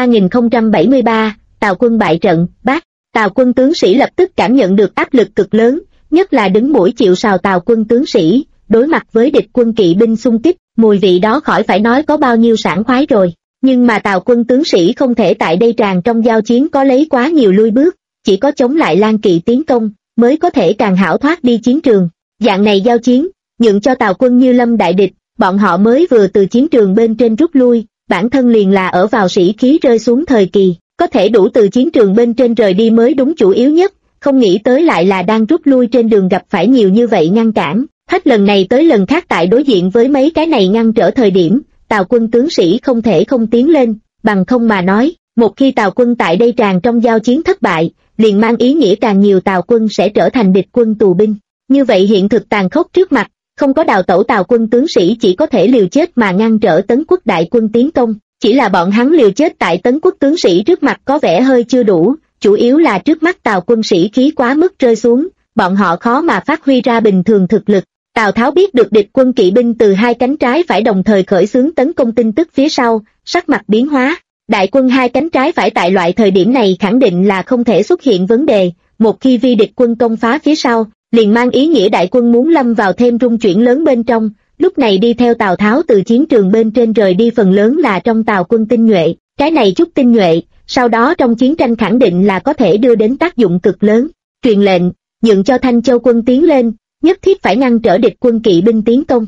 3073, Tào quân bại trận, bác. Tào quân tướng sĩ lập tức cảm nhận được áp lực cực lớn, nhất là đứng mũi chịu sào Tào quân tướng sĩ, đối mặt với địch quân kỵ binh xung kích, mùi vị đó khỏi phải nói có bao nhiêu sảng khoái rồi. Nhưng mà Tào quân tướng sĩ không thể tại đây tràn trong giao chiến có lấy quá nhiều lui bước, chỉ có chống lại Lan kỵ tiến công, mới có thể càng hảo thoát đi chiến trường. Dạng này giao chiến, nhượng cho Tào quân như lâm đại địch, bọn họ mới vừa từ chiến trường bên trên rút lui, bản thân liền là ở vào sĩ khí rơi xuống thời kỳ, có thể đủ từ chiến trường bên trên rời đi mới đúng chủ yếu nhất, không nghĩ tới lại là đang rút lui trên đường gặp phải nhiều như vậy ngăn cản, hết lần này tới lần khác tại đối diện với mấy cái này ngăn trở thời điểm, Tào quân tướng sĩ không thể không tiến lên, bằng không mà nói, một khi Tào quân tại đây tràn trong giao chiến thất bại, liền mang ý nghĩa càng nhiều Tào quân sẽ trở thành địch quân tù binh. Như vậy hiện thực tàn khốc trước mặt, không có đào tẩu Tào quân tướng sĩ chỉ có thể liều chết mà ngăn trở Tấn quốc đại quân tiến công. Chỉ là bọn hắn liều chết tại Tấn quốc tướng sĩ trước mặt có vẻ hơi chưa đủ, chủ yếu là trước mắt Tào quân sĩ khí quá mức rơi xuống, bọn họ khó mà phát huy ra bình thường thực lực. Tào Tháo biết được địch quân kỵ binh từ hai cánh trái phải đồng thời khởi xướng tấn công tin tức phía sau, sắc mặt biến hóa. Đại quân hai cánh trái phải tại loại thời điểm này khẳng định là không thể xuất hiện vấn đề, một khi vi địch quân công phá phía sau, liền mang ý nghĩa đại quân muốn lâm vào thêm rung chuyển lớn bên trong, Lúc này đi theo Tào Tháo từ chiến trường bên trên rời đi phần lớn là trong Tào quân tinh nhuệ, cái này chút tinh nhuệ, sau đó trong chiến tranh khẳng định là có thể đưa đến tác dụng cực lớn. Truyền lệnh, nhượng cho Thanh Châu quân tiến lên, nhất thiết phải ngăn trở địch quân kỵ binh tiến công.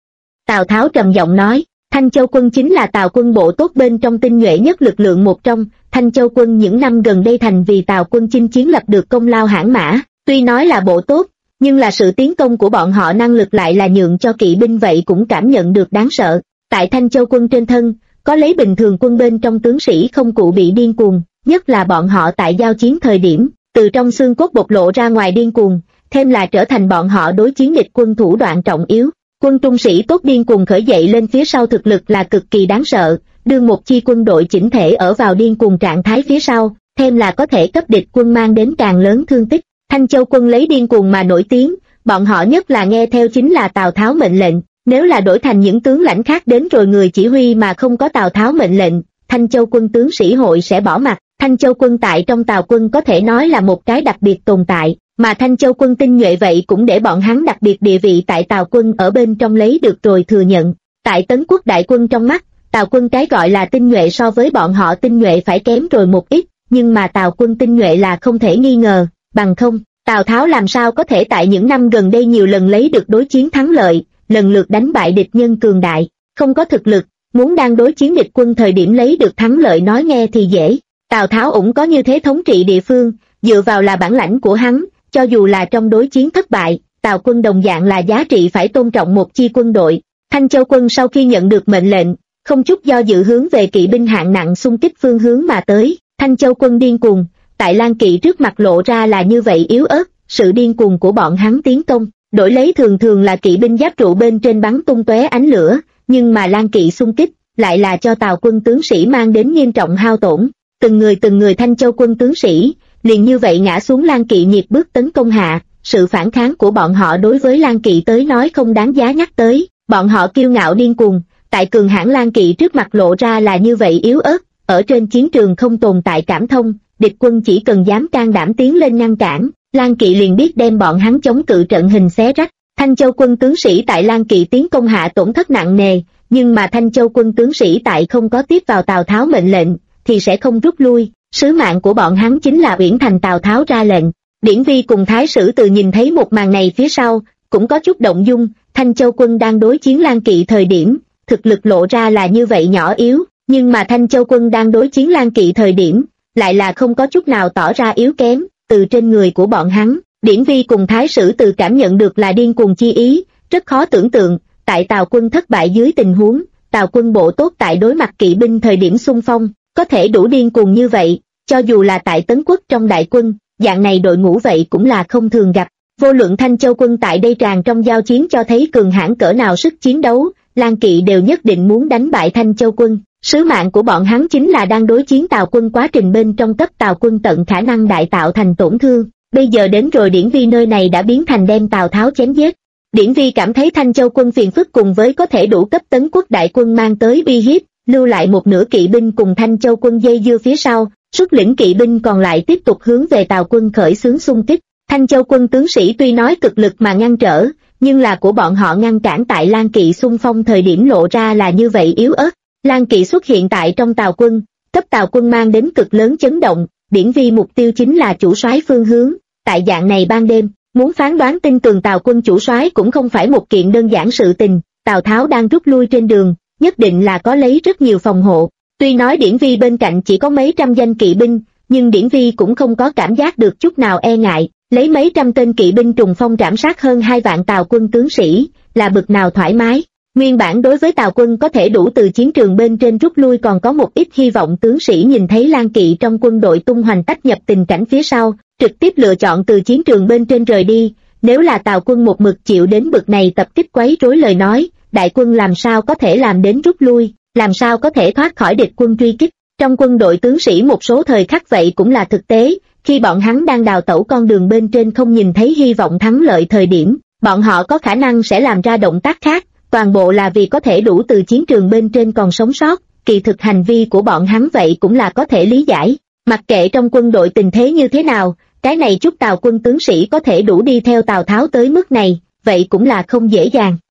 Tào Tháo trầm giọng nói, Thanh Châu quân chính là Tào quân bộ tốt bên trong tinh nhuệ nhất lực lượng một trong, Thanh Châu quân những năm gần đây thành vì Tào quân chinh chiến lập được công lao hãn mã, tuy nói là bộ tốt, nhưng là sự tiến công của bọn họ năng lực lại là nhượng cho kỵ binh vậy cũng cảm nhận được đáng sợ. Tại Thanh Châu quân trên thân, có lấy bình thường quân bên trong tướng sĩ không cụ bị điên cuồng, nhất là bọn họ tại giao chiến thời điểm, từ trong xương cốt bộc lộ ra ngoài điên cuồng, thêm là trở thành bọn họ đối chiến địch quân thủ đoạn trọng yếu. Quân trung sĩ tốt điên cuồng khởi dậy lên phía sau thực lực là cực kỳ đáng sợ, đương một chi quân đội chỉnh thể ở vào điên cuồng trạng thái phía sau, thêm là có thể cấp địch quân mang đến càng lớn thương tích. Thanh Châu quân lấy điên cuồng mà nổi tiếng, bọn họ nhất là nghe theo chính là Tào Tháo mệnh lệnh, nếu là đổi thành những tướng lãnh khác đến rồi người chỉ huy mà không có Tào Tháo mệnh lệnh, Thanh Châu quân tướng sĩ hội sẽ bỏ mặt. Thanh Châu quân tại trong Tào quân có thể nói là một cái đặc biệt tồn tại, mà Thanh Châu quân tinh nhuệ vậy cũng để bọn hắn đặc biệt địa vị tại Tào quân ở bên trong lấy được rồi thừa nhận. Tại Tấn quốc đại quân trong mắt, Tào quân cái gọi là tinh nhuệ so với bọn họ tinh nhuệ phải kém rồi một ít, nhưng mà Tào quân tinh nhuệ là không thể nghi ngờ, bằng không, Tào Tháo làm sao có thể tại những năm gần đây nhiều lần lấy được đối chiến thắng lợi, lần lượt đánh bại địch nhân cường đại, không có thực lực, muốn đang đối chiến địch quân thời điểm lấy được thắng lợi nói nghe thì dễ. Tào Tháo ủng có như thế thống trị địa phương, dựa vào là bản lãnh của hắn, cho dù là trong đối chiến thất bại, Tào quân đồng dạng là giá trị phải tôn trọng một chi quân đội. Thanh Châu quân sau khi nhận được mệnh lệnh, không chút do dự hướng về kỵ binh hạng nặng xung kích phương hướng mà tới. Thanh Châu quân điên cuồng, tại Lan Kỵ trước mặt lộ ra là như vậy yếu ớt, sự điên cuồng của bọn hắn tiến công, đổi lấy thường thường là kỵ binh giáp trụ bên trên bắn tung tóe ánh lửa, nhưng mà Lan Kỵ xung kích, lại là cho Tào quân tướng sĩ mang đến nghiêm trọng hao tổn. Từng người Thanh Châu quân tướng sĩ, liền như vậy ngã xuống Lan Kỵ nhiệt bước tấn công hạ, sự phản kháng của bọn họ đối với Lan Kỵ tới nói không đáng giá nhắc tới, bọn họ kiêu ngạo điên cuồng, tại cường hãn Lan Kỵ trước mặt lộ ra là như vậy yếu ớt, ở trên chiến trường không tồn tại cảm thông, địch quân chỉ cần dám can đảm tiến lên ngăn cản, Lan Kỵ liền biết đem bọn hắn chống cự trận hình xé rách. Thanh Châu quân tướng sĩ tại Lan Kỵ tiến công hạ tổn thất nặng nề, nhưng mà Thanh Châu quân tướng sĩ tại không có tiếp vào Tào Tháo mệnh lệnh, thì sẽ không rút lui, sứ mạng của bọn hắn chính là uyển thành Tào Tháo ra lệnh. Điển Vi cùng Thái Sử Từ nhìn thấy một màn này phía sau, cũng có chút động dung, Thanh Châu quân đang đối chiến Lan Kỵ thời điểm, thực lực lộ ra là như vậy nhỏ yếu, nhưng mà Thanh Châu quân đang đối chiến Lan Kỵ thời điểm, lại là không có chút nào tỏ ra yếu kém, từ trên người của bọn hắn, Điển Vi cùng Thái Sử Từ cảm nhận được là điên cuồng chi ý, rất khó tưởng tượng, tại Tào quân thất bại dưới tình huống, Tào quân bộ tốt tại đối mặt kỵ binh thời điểm xung phong, có thể đủ điên cuồng như vậy, cho dù là tại Tấn quốc trong đại quân, dạng này đội ngũ vậy cũng là không thường gặp. Vô luận Thanh Châu quân tại đây tràn trong giao chiến cho thấy cường hãn cỡ nào sức chiến đấu, Lan Kỵ đều nhất định muốn đánh bại Thanh Châu quân. Sứ mạng của bọn hắn chính là đang đối chiến Tào quân quá trình bên trong cấp Tào quân tận khả năng đại tạo thành tổn thương. Bây giờ đến rồi Điển Vi nơi này đã biến thành đem Tào Tháo chém giết. Điển Vi cảm thấy Thanh Châu quân phiền phức cùng với có thể đủ cấp Tấn quốc đại quân mang tới uy hiếp, lưu lại một nửa kỵ binh cùng Thanh Châu quân dây dưa phía sau, xuất lĩnh kỵ binh còn lại tiếp tục hướng về Tào quân khởi xướng xung kích. Thanh Châu quân tướng sĩ tuy nói cực lực mà ngăn trở, nhưng là của bọn họ ngăn cản tại Lan Kỵ xung phong thời điểm lộ ra là như vậy yếu ớt. Lan Kỵ xuất hiện tại trong Tào quân, cấp Tào quân mang đến cực lớn chấn động, Điển Vi mục tiêu chính là chủ soái phương hướng, tại dạng này ban đêm, muốn phán đoán tin tường Tào quân chủ soái cũng không phải một kiện đơn giản sự tình, Tào Tháo đang rút lui trên đường, nhất định là có lấy rất nhiều phòng hộ. Tuy nói Điển Vi bên cạnh chỉ có mấy trăm danh kỵ binh, nhưng Điển Vi cũng không có cảm giác được chút nào e ngại, lấy mấy trăm tên kỵ binh trùng phong trảm sát hơn 2 vạn Tào quân tướng sĩ, là bực nào thoải mái. Nguyên bản đối với Tào quân có thể đủ từ chiến trường bên trên rút lui còn có một ít hy vọng tướng sĩ nhìn thấy Lan Kỵ trong quân đội tung hoành tách nhập tình cảnh phía sau, trực tiếp lựa chọn từ chiến trường bên trên rời đi. Nếu là Tào quân một mực chịu đến bực này tập kích quấy rối lời nói, đại quân làm sao có thể làm đến rút lui, làm sao có thể thoát khỏi địch quân truy kích. Trong quân đội tướng sĩ một số thời khắc vậy cũng là thực tế, khi bọn hắn đang đào tẩu con đường bên trên không nhìn thấy hy vọng thắng lợi thời điểm, bọn họ có khả năng sẽ làm ra động tác khác, toàn bộ là vì có thể đủ từ chiến trường bên trên còn sống sót. Kỳ thực hành vi của bọn hắn vậy cũng là có thể lý giải, mặc kệ trong quân đội tình thế như thế nào, cái này chút Tào quân tướng sĩ có thể đủ đi theo Tào Tháo tới mức này, vậy cũng là không dễ dàng.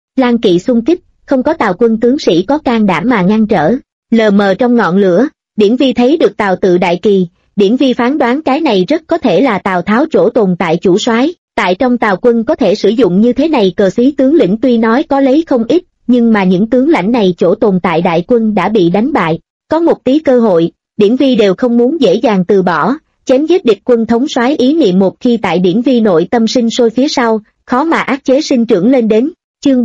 Lan kỵ xung kích, không có Tào quân tướng sĩ có can đảm mà ngăn trở. Lờ mờ trong ngọn lửa, Điển Vi thấy được Tào tự đại kỳ, Điển Vi phán đoán cái này rất có thể là Tào Tháo chỗ tồn tại chủ soái. Tại trong Tào quân có thể sử dụng như thế này cờ xí tướng lĩnh tuy nói có lấy không ít, nhưng mà những tướng lãnh này chỗ tồn tại đại quân đã bị đánh bại. Có một tí cơ hội, Điển Vi đều không muốn dễ dàng từ bỏ, chém giết địch quân thống soái ý niệm một khi tại Điển Vi nội tâm sinh sôi phía sau, khó mà áp chế sinh trưởng lên đến. Chương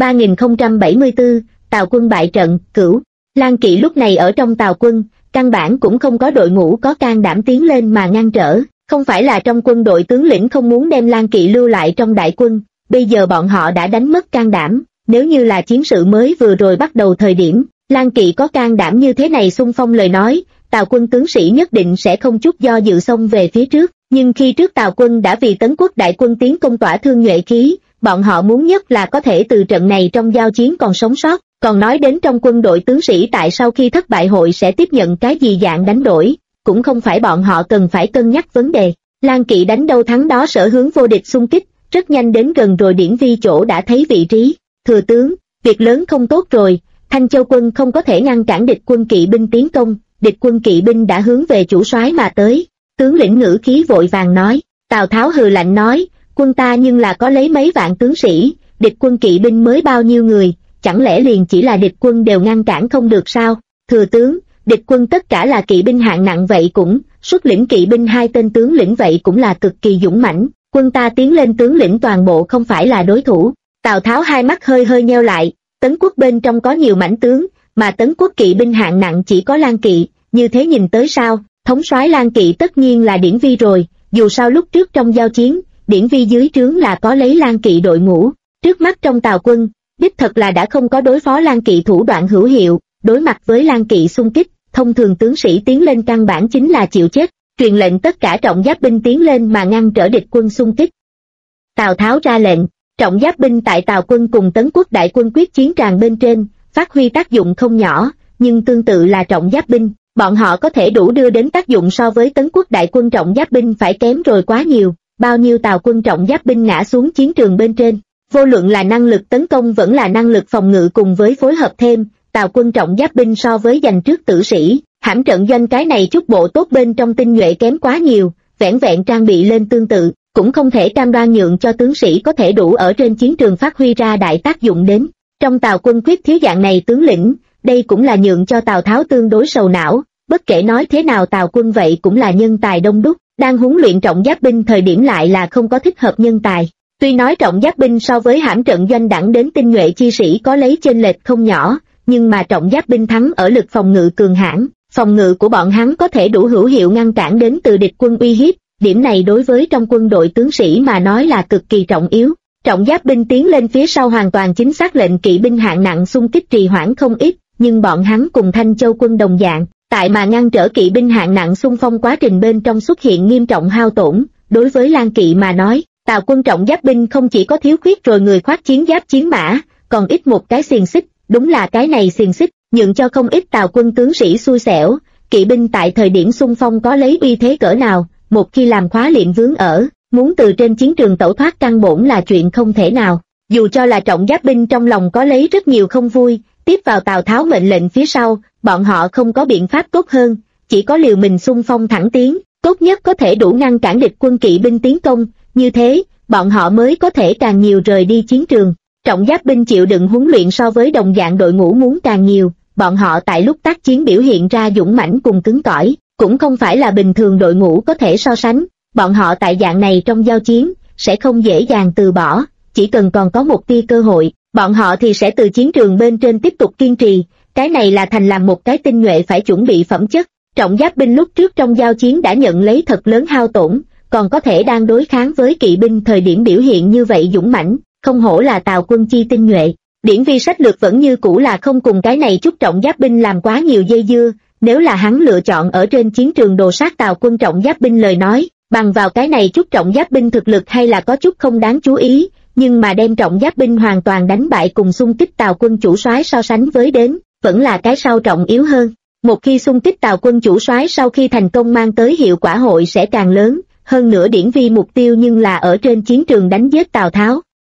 3074, Tào quân bại trận, Cửu. Lan kỵ lúc này ở trong Tào quân, căn bản cũng không có đội ngũ có can đảm tiến lên mà ngăn trở. Không phải là trong quân đội tướng lĩnh không muốn đem Lan kỵ lưu lại trong đại quân, bây giờ bọn họ đã đánh mất can đảm. Nếu như là chiến sự mới vừa rồi bắt đầu thời điểm, Lan kỵ có can đảm như thế này xung phong lời nói, Tào quân tướng sĩ nhất định sẽ không chút do dự xông về phía trước. Nhưng khi trước Tào quân đã vì Tấn quốc đại quân tiến công Tỏa Thương nhuệ khí, bọn họ muốn nhất là có thể từ trận này trong giao chiến còn sống sót. Còn nói đến trong quân đội tướng sĩ tại sau khi thất bại hội sẽ tiếp nhận cái gì dạng đánh đổi, cũng không phải bọn họ cần phải cân nhắc vấn đề. Lan kỵ đánh đâu thắng đó sở hướng vô địch xung kích, rất nhanh đến gần rồi Điển Vi chỗ đã thấy vị trí. Thừa tướng, việc lớn không tốt rồi, Thanh Châu quân không có thể ngăn cản địch quân kỵ binh tiến công, địch quân kỵ binh đã hướng về chủ soái mà tới. Tướng lĩnh ngữ khí vội vàng nói. Tào Tháo hừ lạnh nói, quân ta nhưng là có lấy mấy vạn tướng sĩ, địch quân kỵ binh mới bao nhiêu người, chẳng lẽ liền chỉ là địch quân đều ngăn cản không được sao? Thừa tướng, địch quân tất cả là kỵ binh hạng nặng vậy cũng, xuất lĩnh kỵ binh hai tên tướng lĩnh vậy cũng là cực kỳ dũng mãnh, quân ta tiến lên tướng lĩnh toàn bộ không phải là đối thủ. Tào Tháo hai mắt hơi hơi nheo lại, Tấn quốc bên trong có nhiều mãnh tướng, mà Tấn quốc kỵ binh hạng nặng chỉ có Lan kỵ, như thế nhìn tới sao, thống soái Lan kỵ tất nhiên là Điển Vi rồi, dù sao lúc trước trong giao chiến, Điển Vi dưới trướng là có lấy Lan kỵ đội ngũ, trước mắt trong Tào quân, đích thật là đã không có đối phó Lan kỵ thủ đoạn hữu hiệu, đối mặt với Lan kỵ xung kích, thông thường tướng sĩ tiến lên căn bản chính là chịu chết, truyền lệnh tất cả trọng giáp binh tiến lên mà ngăn trở địch quân xung kích. Tào Tháo ra lệnh, trọng giáp binh tại Tào quân cùng Tấn quốc đại quân quyết chiến tràng bên trên, phát huy tác dụng không nhỏ, nhưng tương tự là trọng giáp binh, bọn họ có thể đủ đưa đến tác dụng so với Tấn quốc đại quân trọng giáp binh phải kém rồi quá nhiều, bao nhiêu Tào quân trọng giáp binh ngã xuống chiến trường bên trên. Vô luận là năng lực tấn công vẫn là năng lực phòng ngự cùng với phối hợp thêm, Tào quân trọng giáp binh so với giành trước tử sĩ, hãm trận doanh cái này chút bộ tốt bên trong tinh nhuệ kém quá nhiều, vẻn vẹn trang bị lên tương tự, cũng không thể cam đoan nhượng cho tướng sĩ có thể đủ ở trên chiến trường phát huy ra đại tác dụng đến. Trong Tào quân quyết thiếu dạng này tướng lĩnh, đây cũng là nhượng cho Tào Tháo tương đối sầu não, bất kể nói thế nào Tào quân vậy cũng là nhân tài đông đúc, đang huấn luyện trọng giáp binh thời điểm lại là không có thích hợp nhân tài. Tuy nói trọng giáp binh so với hãm trận doanh đẳng đến tinh nhuệ chi sĩ có lấy chênh lệch không nhỏ, nhưng mà trọng giáp binh thắng ở lực phòng ngự cường hãn, phòng ngự của bọn hắn có thể đủ hữu hiệu ngăn cản đến từ địch quân uy hiếp, điểm này đối với trong quân đội tướng sĩ mà nói là cực kỳ trọng yếu. Trọng giáp binh tiến lên phía sau hoàn toàn chính xác lệnh kỵ binh hạng nặng xung kích trì hoãn không ít, nhưng bọn hắn cùng Thanh Châu quân đồng dạng, tại mà ngăn trở kỵ binh hạng nặng xung phong quá trình bên trong xuất hiện nghiêm trọng hao tổn, đối với Lan kỵ mà nói. Tào quân trọng giáp binh không chỉ có thiếu khuyết rồi người khoác chiến giáp chiến mã, còn ít một cái xiềng xích, đúng là cái này xiềng xích, nhượng cho không ít Tào quân tướng sĩ xui xẻo, kỵ binh tại thời điểm xung phong có lấy uy thế cỡ nào, một khi làm khóa liệm vướng ở, muốn từ trên chiến trường tẩu thoát căn bổn là chuyện không thể nào. Dù cho là trọng giáp binh trong lòng có lấy rất nhiều không vui, tiếp vào Tào Tháo mệnh lệnh phía sau, bọn họ không có biện pháp tốt hơn, chỉ có liều mình xung phong thẳng tiến, tốt nhất có thể đủ ngăn cản địch quân kỵ binh tiến công. Như thế, bọn họ mới có thể càng nhiều rời đi chiến trường. Trọng giáp binh chịu đựng huấn luyện so với đồng dạng đội ngũ muốn càng nhiều, bọn họ tại lúc tác chiến biểu hiện ra dũng mãnh cùng cứng cỏi, cũng không phải là bình thường đội ngũ có thể so sánh. Bọn họ tại dạng này trong giao chiến, sẽ không dễ dàng từ bỏ, chỉ cần còn có một tia cơ hội, bọn họ thì sẽ từ chiến trường bên trên tiếp tục kiên trì, cái này là thành làm một cái tinh nhuệ phải chuẩn bị phẩm chất. Trọng giáp binh lúc trước trong giao chiến đã nhận lấy thật lớn hao tổn, còn có thể đang đối kháng với kỵ binh thời điểm biểu hiện như vậy dũng mãnh, không hổ là Tào quân chi tinh nhuệ. Điển Vi sách lược vẫn như cũ là không cùng cái này chút trọng giáp binh làm quá nhiều dây dưa, nếu là hắn lựa chọn ở trên chiến trường đồ sát Tào quân trọng giáp binh lời nói, bằng vào cái này chút trọng giáp binh thực lực hay là có chút không đáng chú ý, nhưng mà đem trọng giáp binh hoàn toàn đánh bại cùng xung kích Tào quân chủ soái so sánh với đến, vẫn là cái sau trọng yếu hơn. Một khi xung kích Tào quân chủ soái sau khi thành công mang tới hiệu quả hội sẽ càng lớn, hơn nữa Điển Vi mục tiêu nhưng là ở trên chiến trường đánh giết Tào Tháo.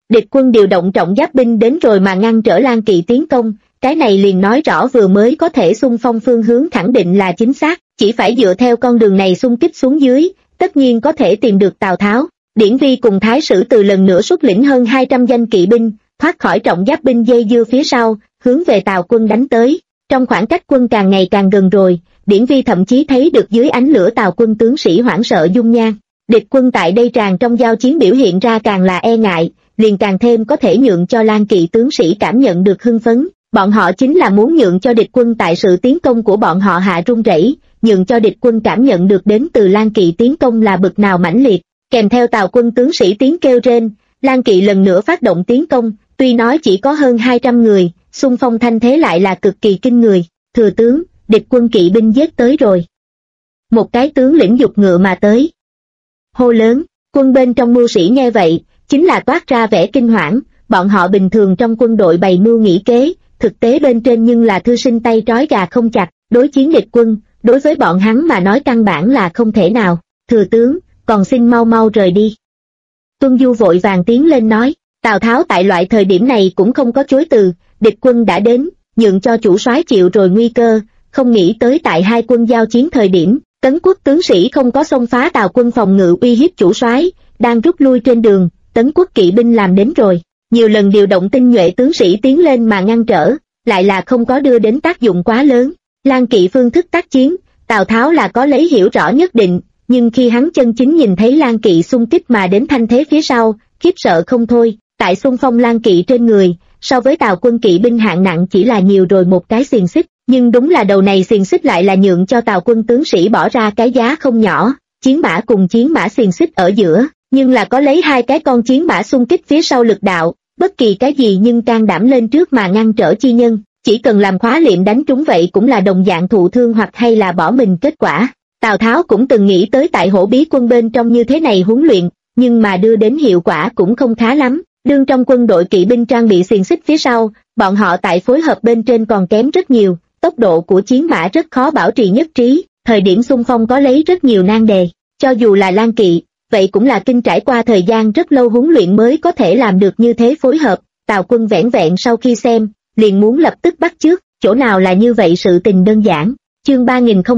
Địch quân điều động trọng giáp binh đến rồi mà ngăn trở Lan Kỵ tiến công, cái này liền nói rõ vừa mới có thể xung phong phương hướng khẳng định là chính xác, chỉ phải dựa theo con đường này xung kích xuống dưới, tất nhiên có thể tìm được Tào Tháo. Điển Vi cùng Thái Sử Từ lần nữa xuất lĩnh hơn 200 danh kỵ binh, thoát khỏi trọng giáp binh dây dưa phía sau, hướng về Tào quân đánh tới. Trong khoảng cách quân càng ngày càng gần rồi, Điển Vi thậm chí thấy được dưới ánh lửa Tào quân tướng sĩ hoảng sợ dung nhan. Địch quân tại đây tràn trong giao chiến biểu hiện ra càng là e ngại, liền càng thêm có thể nhượng cho Lan Kỵ tướng sĩ cảm nhận được hưng phấn. Bọn họ chính là muốn nhượng cho địch quân tại sự tiến công của bọn họ hạ run rẩy, nhượng cho địch quân cảm nhận được đến từ Lan Kỵ tiến công là bực nào mãnh liệt. Kèm theo Tào quân tướng sĩ tiếng kêu rên, Lan Kỵ lần nữa phát động tiến công, tuy nói chỉ có hơn 200 người, xung phong thanh thế lại là cực kỳ kinh người. Thừa tướng, địch quân kỵ binh giết tới rồi. Một cái tướng lĩnh giục ngựa mà tới. Hô lớn, quân bên trong mưu sĩ nghe vậy, chính là toát ra vẻ kinh hoảng, bọn họ bình thường trong quân đội bày mưu nghĩ kế, thực tế bên trên nhưng là thư sinh tay trói gà không chặt, đối chiến địch quân, đối với bọn hắn mà nói căn bản là không thể nào. Thừa tướng, còn xin mau mau rời đi. Tuân Du vội vàng tiến lên nói, Tào Tháo tại loại thời điểm này cũng không có chối từ, địch quân đã đến, nhượng cho chủ soái chịu rồi nguy cơ, không nghĩ tới tại hai quân giao chiến thời điểm, Tấn Quốc tướng sĩ không có xông phá Tào quân phòng ngự uy hiếp chủ soái, đang rút lui trên đường, Tấn Quốc kỵ binh làm đến rồi, nhiều lần điều động tinh nhuệ tướng sĩ tiến lên mà ngăn trở, lại là không có đưa đến tác dụng quá lớn. Lan Kỵ phương thức tác chiến, Tào Tháo là có lấy hiểu rõ nhất định, nhưng khi hắn chân chính nhìn thấy Lan Kỵ xung kích mà đến thanh thế phía sau, khiếp sợ không thôi. Tại xung phong Lan Kỵ trên người, so với Tào quân kỵ binh hạng nặng chỉ là nhiều rồi một cái xiềng xích, nhưng đúng là đầu này xiềng xích lại là nhượng cho Tào quân tướng sĩ bỏ ra cái giá không nhỏ. Chiến mã cùng chiến mã xiềng xích ở giữa, nhưng là có lấy hai cái con chiến mã xung kích phía sau lực đạo, bất kỳ cái gì nhưng can đảm lên trước mà ngăn trở chi nhân, chỉ cần làm khóa liệm đánh trúng vậy cũng là đồng dạng thụ thương hoặc hay là bỏ mình kết quả. Tào Tháo cũng từng nghĩ tới tại Hổ Bí quân bên trong như thế này huấn luyện, nhưng mà đưa đến hiệu quả cũng không khá lắm. Đương trong quân đội kỵ binh trang bị xiềng xích phía sau, bọn họ tại phối hợp bên trên còn kém rất nhiều, tốc độ của chiến mã rất khó bảo trì nhất trí, thời điểm xung phong có lấy rất nhiều nan đề, cho dù là Lan Kỵ, vậy cũng là kinh trải qua thời gian rất lâu huấn luyện mới có thể làm được như thế phối hợp. Tào quân vẻn vẹn sau khi xem, liền muốn lập tức bắt chước, chỗ nào là như vậy sự tình đơn giản. Chương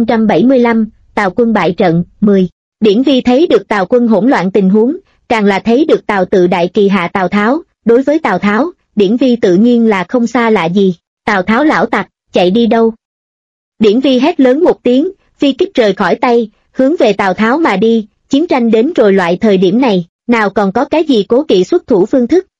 3075, Tào quân bại trận, 10. Điển Vi thấy được Tào quân hỗn loạn tình huống, càng là thấy được Tào Tự đại kỳ hạ Tào Tháo. Đối với Tào Tháo, Điển Vi tự nhiên là không xa lạ gì. Tào Tháo lão tặc, chạy đi đâu? Điển Vi hét lớn một tiếng, phi kích rời khỏi tay, hướng về Tào Tháo mà đi. Chiến tranh đến rồi loại thời điểm này, nào còn có cái gì cố kỵ xuất thủ phương thức,